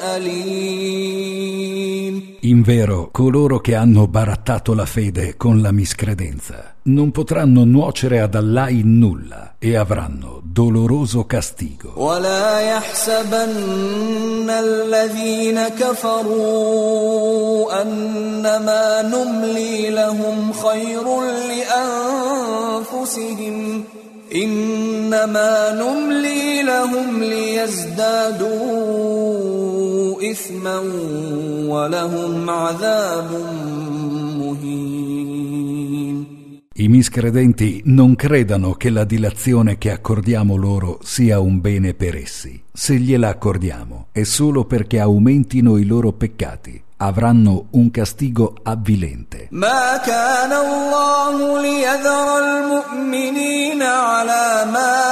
alim. In vero, coloro che hanno barattato la fede con la miscredenza non potranno nuocere ad Allah in nulla e avranno doloroso castigo. ولا يحسبن الذين كفروا أنما نملي لهم خير لأنفسهم إنما نملي لهم ليزدادوا إثما ولهم عذاب مهين. I miscredenti non credano che la dilazione che accordiamo loro sia un bene per essi. Se gliela accordiamo è solo perché aumentino i loro peccati. Avranno un castigo avvilente. ما كان الله ليذر المؤمنين على ما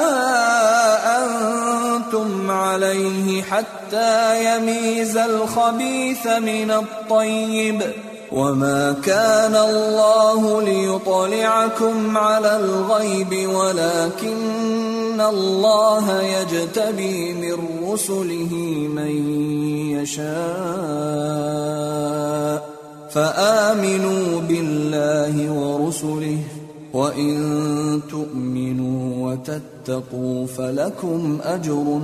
أنتم عليه حتى يميز الخبيث من الطيب وما كان الله ليطلعكم على الغيب ولكن الله يجتبي من رسله من يشاء فآمنوا بالله ورسله وإن تؤمنوا وتتقوا فلكم أجر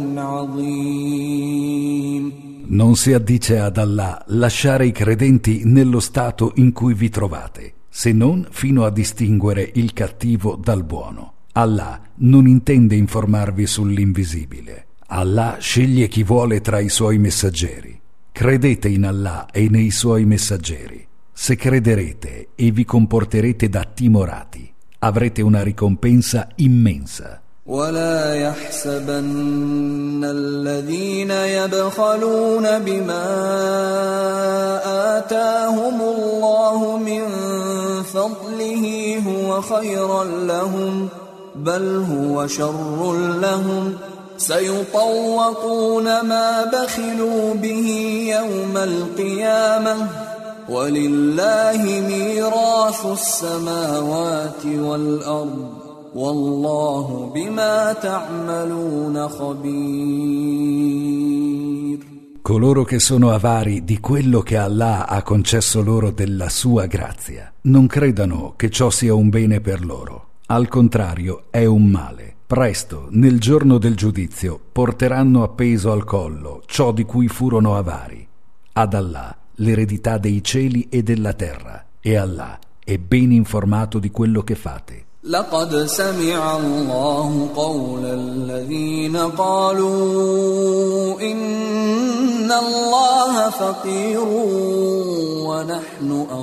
عظيم. Non si addice ad Allah lasciare i credenti nello stato in cui vi trovate, se non fino a distinguere il cattivo dal buono. Allah non intende informarvi sull'invisibile. Allah sceglie chi vuole tra i suoi messaggeri. Credete in Allah e nei suoi messaggeri. Se crederete e vi comporterete da timorati, avrete una ricompensa immensa. ولا يحسبن الذين يبخلون بما آتاهم الله من فضله هو خيرا لهم بل هو شر لهم سيطوقون ما بخلوا به يوم القيامة ولله ميراث السماوات والأرض والله بما تعملون خبير. Coloro che sono avari di quello che Allah ha concesso loro della sua grazia, non credano che ciò sia un bene per loro. Al contrario, è un male. Presto, nel giorno del giudizio, porteranno appeso al collo ciò di cui furono avari. Ad Allah l'eredità dei cieli e della terra, e Allah è ben informato di quello che fate. لقد سمع الله قول الذين قالوا إن الله فقير ونحن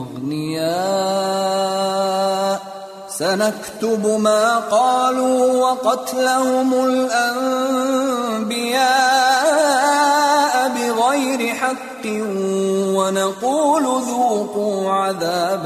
أغنياء سنكتب ما قالوا وقتلهم الأنبياء بغير حق ونقول ذوقوا عذاب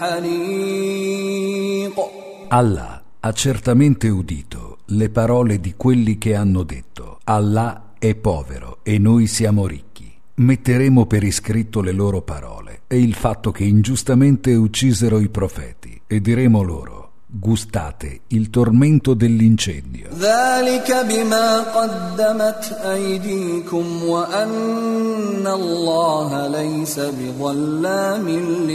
الحريق. Allah ha certamente udito le parole di quelli che hanno detto: Allah è povero e noi siamo ricchi. Metteremo per iscritto le loro parole e il fatto che ingiustamente uccisero i profeti e diremo loro: gustate il tormento dell'incendio. ذلك بما قدمت أيديكم وأن الله ليس بظلام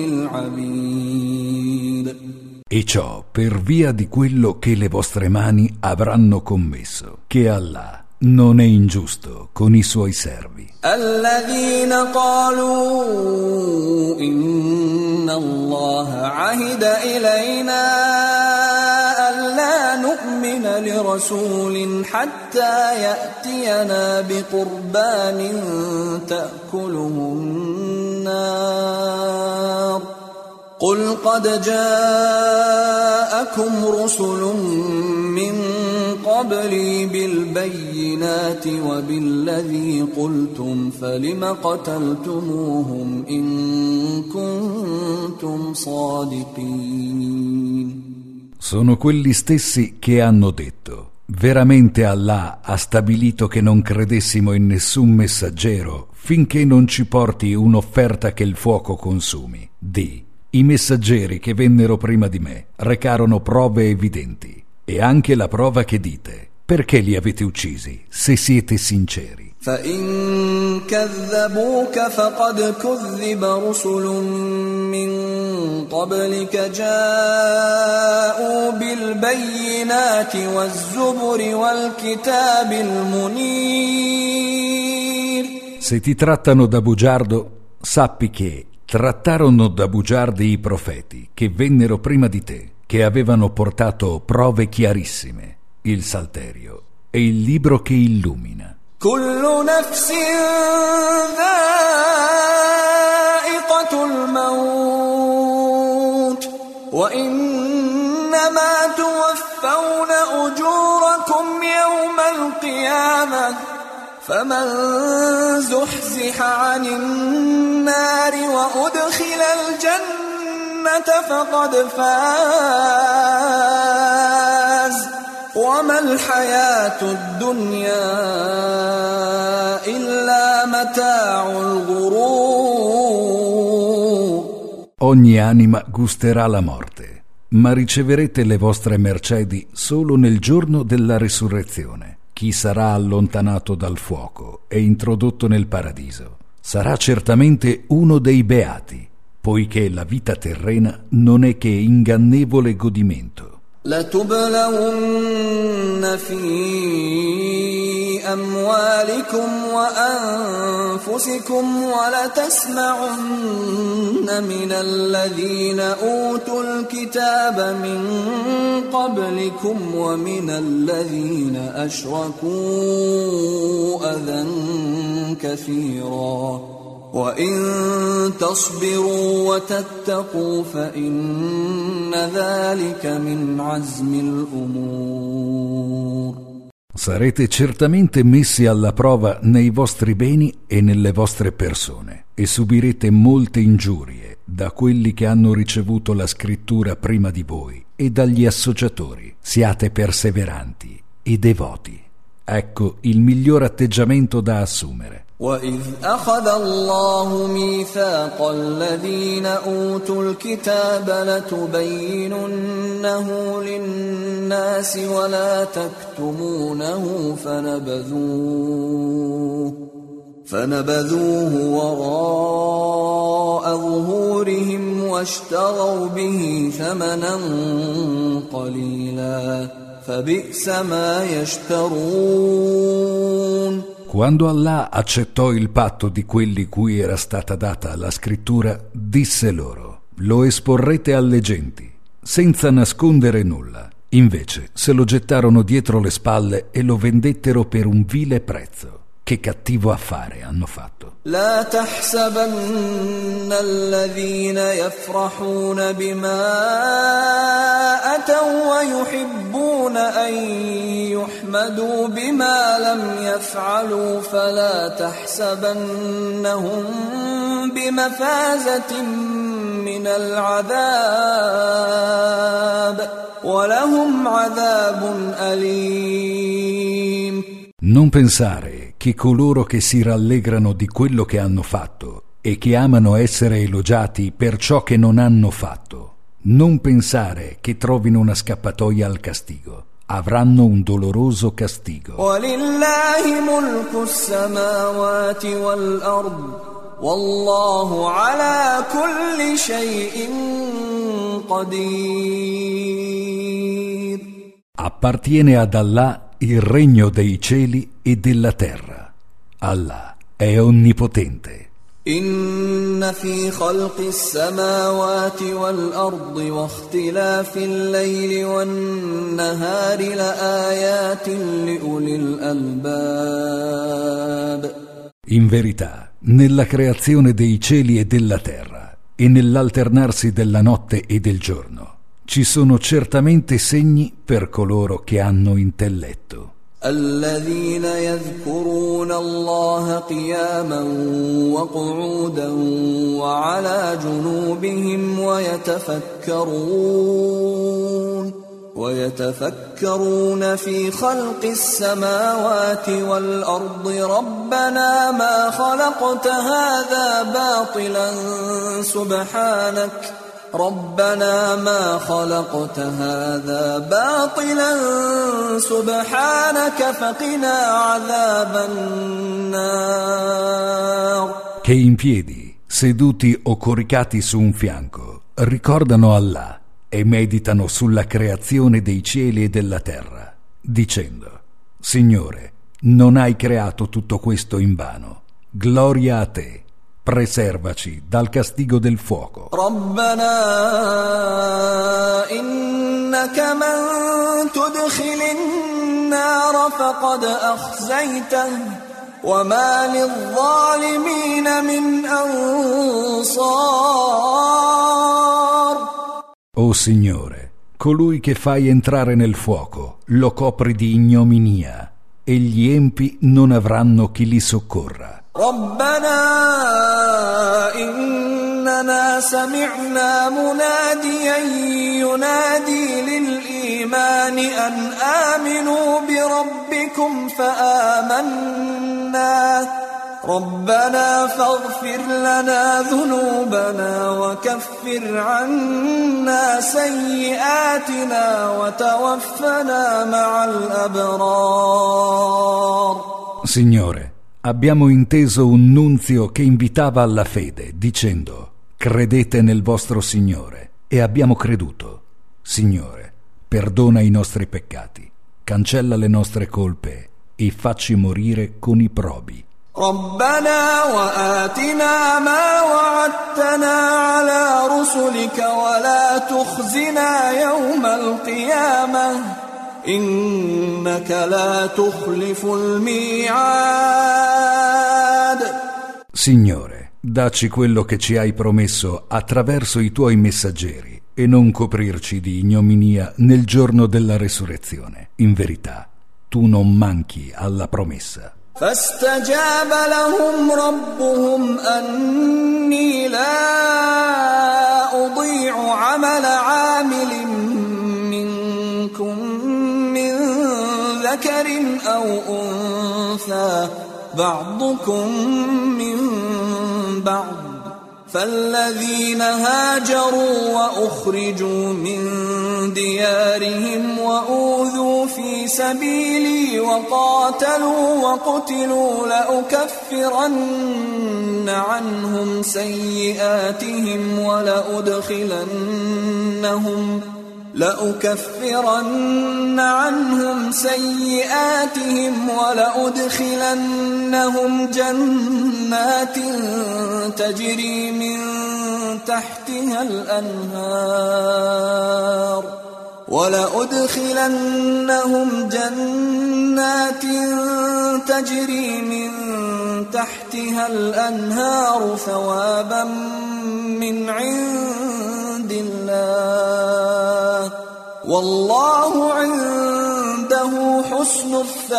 للعبيد. E ciò per via di quello che le vostre mani avranno commesso, che Allah non è ingiusto con i suoi servi. الذين قالوا إن الله عهد إلينا ألا نؤمن لرسول حتى يأتينا بقربان تأكله النار قل قد جاءكم رسل من قبلي بالبينات وبالذي قلتم فلم قتلتموهم إن كنتم صادقين. Sono quelli stessi che hanno detto: veramente Allah ha stabilito che non credessimo in nessun messaggero finché non ci porti un'offerta che il fuoco consumi. Di: i messaggeri che vennero prima di me recarono prove evidenti, e anche la prova che dite: perché li avete uccisi, se siete sinceri? فإن كذبوك فقد كذب رسل من قبلك جاءوا بالبينات والزبر والكتاب المنير. Se ti trattano da bugiardo, sappi che trattarono da bugiardi i profeti che vennero prima di te, che avevano portato prove chiarissime, il Salterio e il libro che illumina. كل نفس ذائقة الموت وإنما توفون أجوركم يوم القيامة فمن زحزح عن النار وأدخل الجنة فقد فاز وما الحياة الدنيا إلا متاع الغرور. Ogni anima gusterà la morte, ma riceverete le vostre mercedi solo nel giorno della risurrezione. Chi sarà allontanato dal fuoco e introdotto nel paradiso sarà certamente uno dei beati, poiché la vita terrena non è che ingannevole godimento. لتبلون في أموالكم وأنفسكم ولتسمعن من الذين أوتوا الكتاب من قبلكم ومن الذين أشركوا أذى كثيرا وَإِن تَصْبِرُوا وَتَتَّقُوا فَإِنَّ ذَلِكَ مِنْ عَزْمِ الْأُمُورِ. Sarete certamente messi alla prova nei vostri beni e nelle vostre persone, e subirete molte ingiurie da quelli che hanno ricevuto la scrittura prima di voi e dagli associatori. Siate perseveranti e devoti. Ecco il miglior atteggiamento da assumere. وَإِذْ أَخَذَ اللَّهُ مِيثَاقَ الَّذِينَ أُوتُوا الْكِتَابَ لَتُبَيِّنُنَّهُ لِلنَّاسِ وَلَا تَكْتُمُونَهُ فَنَبَذُوهُ فَنَبَذُوهُ وَرَاءَ ظُهُورِهِمْ وَاشْتَرَوْا بِهِ ثَمَنًا قَلِيلًا فَبِئْسَ مَا يَشْتَرُونَ. Quando Allah accettò il patto di quelli cui era stata data la scrittura, disse loro: lo esporrete alle genti, senza nascondere nulla. Invece se lo gettarono dietro le spalle e lo vendettero per un vile prezzo. Che cattivo affare hanno fatto. لا تحسبن الذين يفرحون بما أتوا ويحبون أن يحمدوا بما لم يفعلوا فلا تحسبنهم بمفازة من العذاب ولهم عذاب أليم. Non pensare che coloro che si rallegrano di quello che hanno fatto e che amano essere elogiati per ciò che non hanno fatto, non pensare che trovino una scappatoia al castigo. Avranno un doloroso castigo. وَلِلَّهِ مُلْكُ السَّمَاوَاتِ وَالْأَرْضِ وَاللَّهُ عَلَى كُلِّ شَيْءٍ قَدِيرٌ. Appartiene ad Allah il regno dei cieli e della terra. Allah è onnipotente. إن في خلق السماوات والأرض واختلاف الليل والنهار لآيات لأولي الألباب. In verità, nella creazione dei cieli e della terra e nell'alternarsi della notte e del giorno ci sono certamente segni per coloro che hanno intelletto. الذين يذكرون الله قياما وقعودا وعلى جنوبهم ويتفكرون ويتفكرون في خلق السماوات والأرض ربنا ما خلقت هذا باطلا سبحانك ربنا ما خلقت هذا باطلا سبحانك فقنا عذاب النار. Che in piedi, seduti o coricati su un fianco, ricordano Allah e meditano sulla creazione dei cieli e della terra, dicendo: Signore, non hai creato tutto questo invano. Gloria a te. Preservaci dal castigo del fuoco. ربنا إنك من تدخل النار فقد أخزيته وما للظالمين من أنصار. O Signore, colui che fai entrare nel fuoco lo copri di ignominia e gli empi non avranno chi li soccorra. ربنا إننا سمعنا مناديا ينادي للإيمان أن آمنوا بربكم فآمنا ربنا فاغفر لنا ذنوبنا وكفر عنا سيئاتنا وتوفنا مع الأبرار. Signore, abbiamo inteso un nunzio che invitava alla fede, dicendo: credete nel vostro Signore, e abbiamo creduto. Signore, perdona i nostri peccati, cancella le nostre colpe e facci morire con i probi. ربنا وآتنا ما وعدتنا على رسلك ولا تخزنا يوم القيامة إنك لا تخلف الميعاد. Signore, dacci quello che ci hai promesso attraverso i tuoi messaggeri e non coprirci di ignominia nel giorno della resurrezione. In verità, tu non manchi alla promessa. فاستجاب لهم ربهم أني لا أضيع عمل عامل فيها بعضكم من بعض فالذين هاجروا وأخرجوا من ديارهم وأوذوا في سبيلي وقاتلوا وقتلوا لأكفرن عنهم سيئاتهم ولأدخلنهم لأكفرن عنهم سيئاتهم ولأدخلنهم جنات تجري من تحتها الأنهار ولأدخلنهم جنات تجري من تحتها الأنهار ثوابا من عند الله والله عنده حسن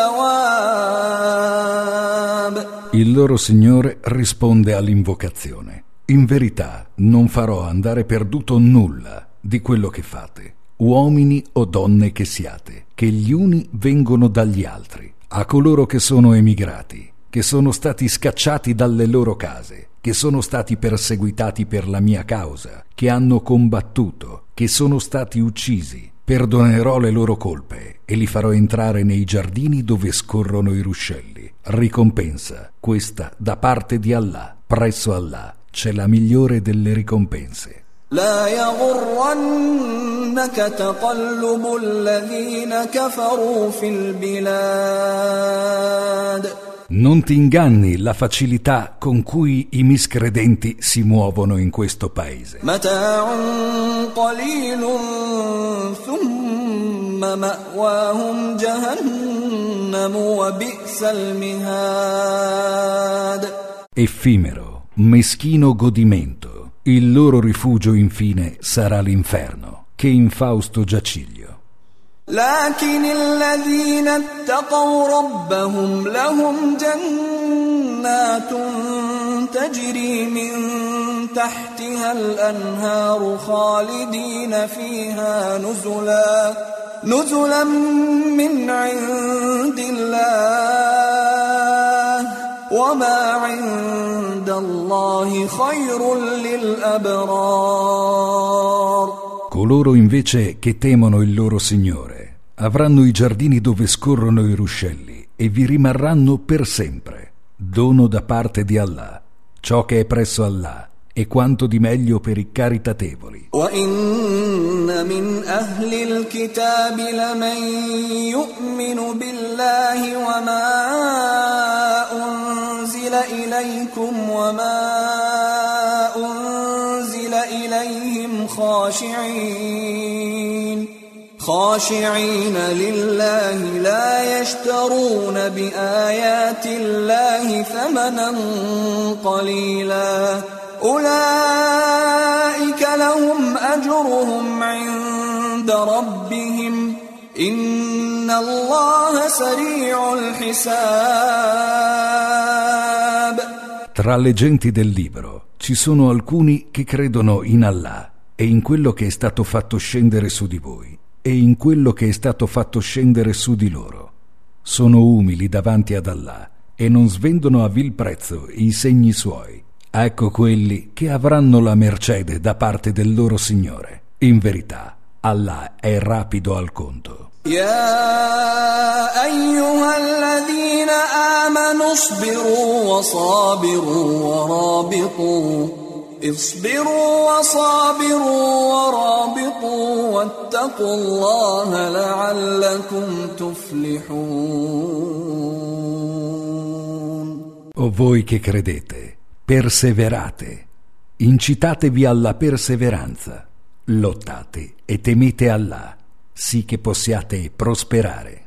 الثواب. Il loro Signore risponde all'invocazione: in verità non farò andare perduto nulla di quello che fate, uomini o donne che siate, che gli uni vengono dagli altri, a coloro che sono emigrati, che sono stati scacciati dalle loro case, che sono stati perseguitati per la mia causa, che hanno combattuto, che sono stati uccisi. Perdonerò le loro colpe e li farò entrare nei giardini dove scorrono i ruscelli. Ricompensa, questa da parte di Allah. Presso Allah c'è la migliore delle ricompense. لا يغرنك تقلب الذين كفروا في البلاد. Non ti inganni la facilità con cui i miscredenti si muovono in questo paese. متاع قليل ثم مأواهم جهنم وبئس المهاد. Effimero, meschino godimento. Il loro rifugio infine sarà l'inferno. Che infausto giaciglio. لكن الذين اتقوا ربهم لهم جنات تجري من تحتها الأنهار خالدين فيها نزلا نزلا من عند الله وما عند الله خير للأبرار. Coloro invece che temono il loro Signore avranno i giardini dove scorrono i ruscelli e vi rimarranno per sempre. Dono da parte di Allah. Ciò che è presso Allah è quanto di meglio per i caritatevoli. وَإِنَّ مِنْ أَهْلِ الْكِتَابِ لَمَنْ يُؤْمِنُ بِاللَّهِ وَمَا أُنْزِلَ إِلَيْكُمْ وَمَا أُنْزِلَ إِلَيْهِمْ خاشعين خاشعين لله لا يشترون بآيات الله ثمنا قليلا أولئك لهم أجرهم عند ربهم إن الله سريع الحساب. Tra le genti del libro ci sono alcuni che credono in Allah e in quello che è stato fatto scendere su di voi e in quello che è stato fatto scendere su di loro. Sono umili davanti ad Allah e non svendono a vil prezzo i segni suoi. Ecco quelli che avranno la mercede da parte del loro Signore. In verità, Allah è rapido al conto. يا أيها الذين آمنوا اصبروا وصابروا ورابطوا اصبروا وصابروا ورابطوا واتقوا الله لعلكم تفلحون. O voi che credete, perseverate, incitatevi alla perseveranza, lottate e temete Allah, sì che possiate prosperare.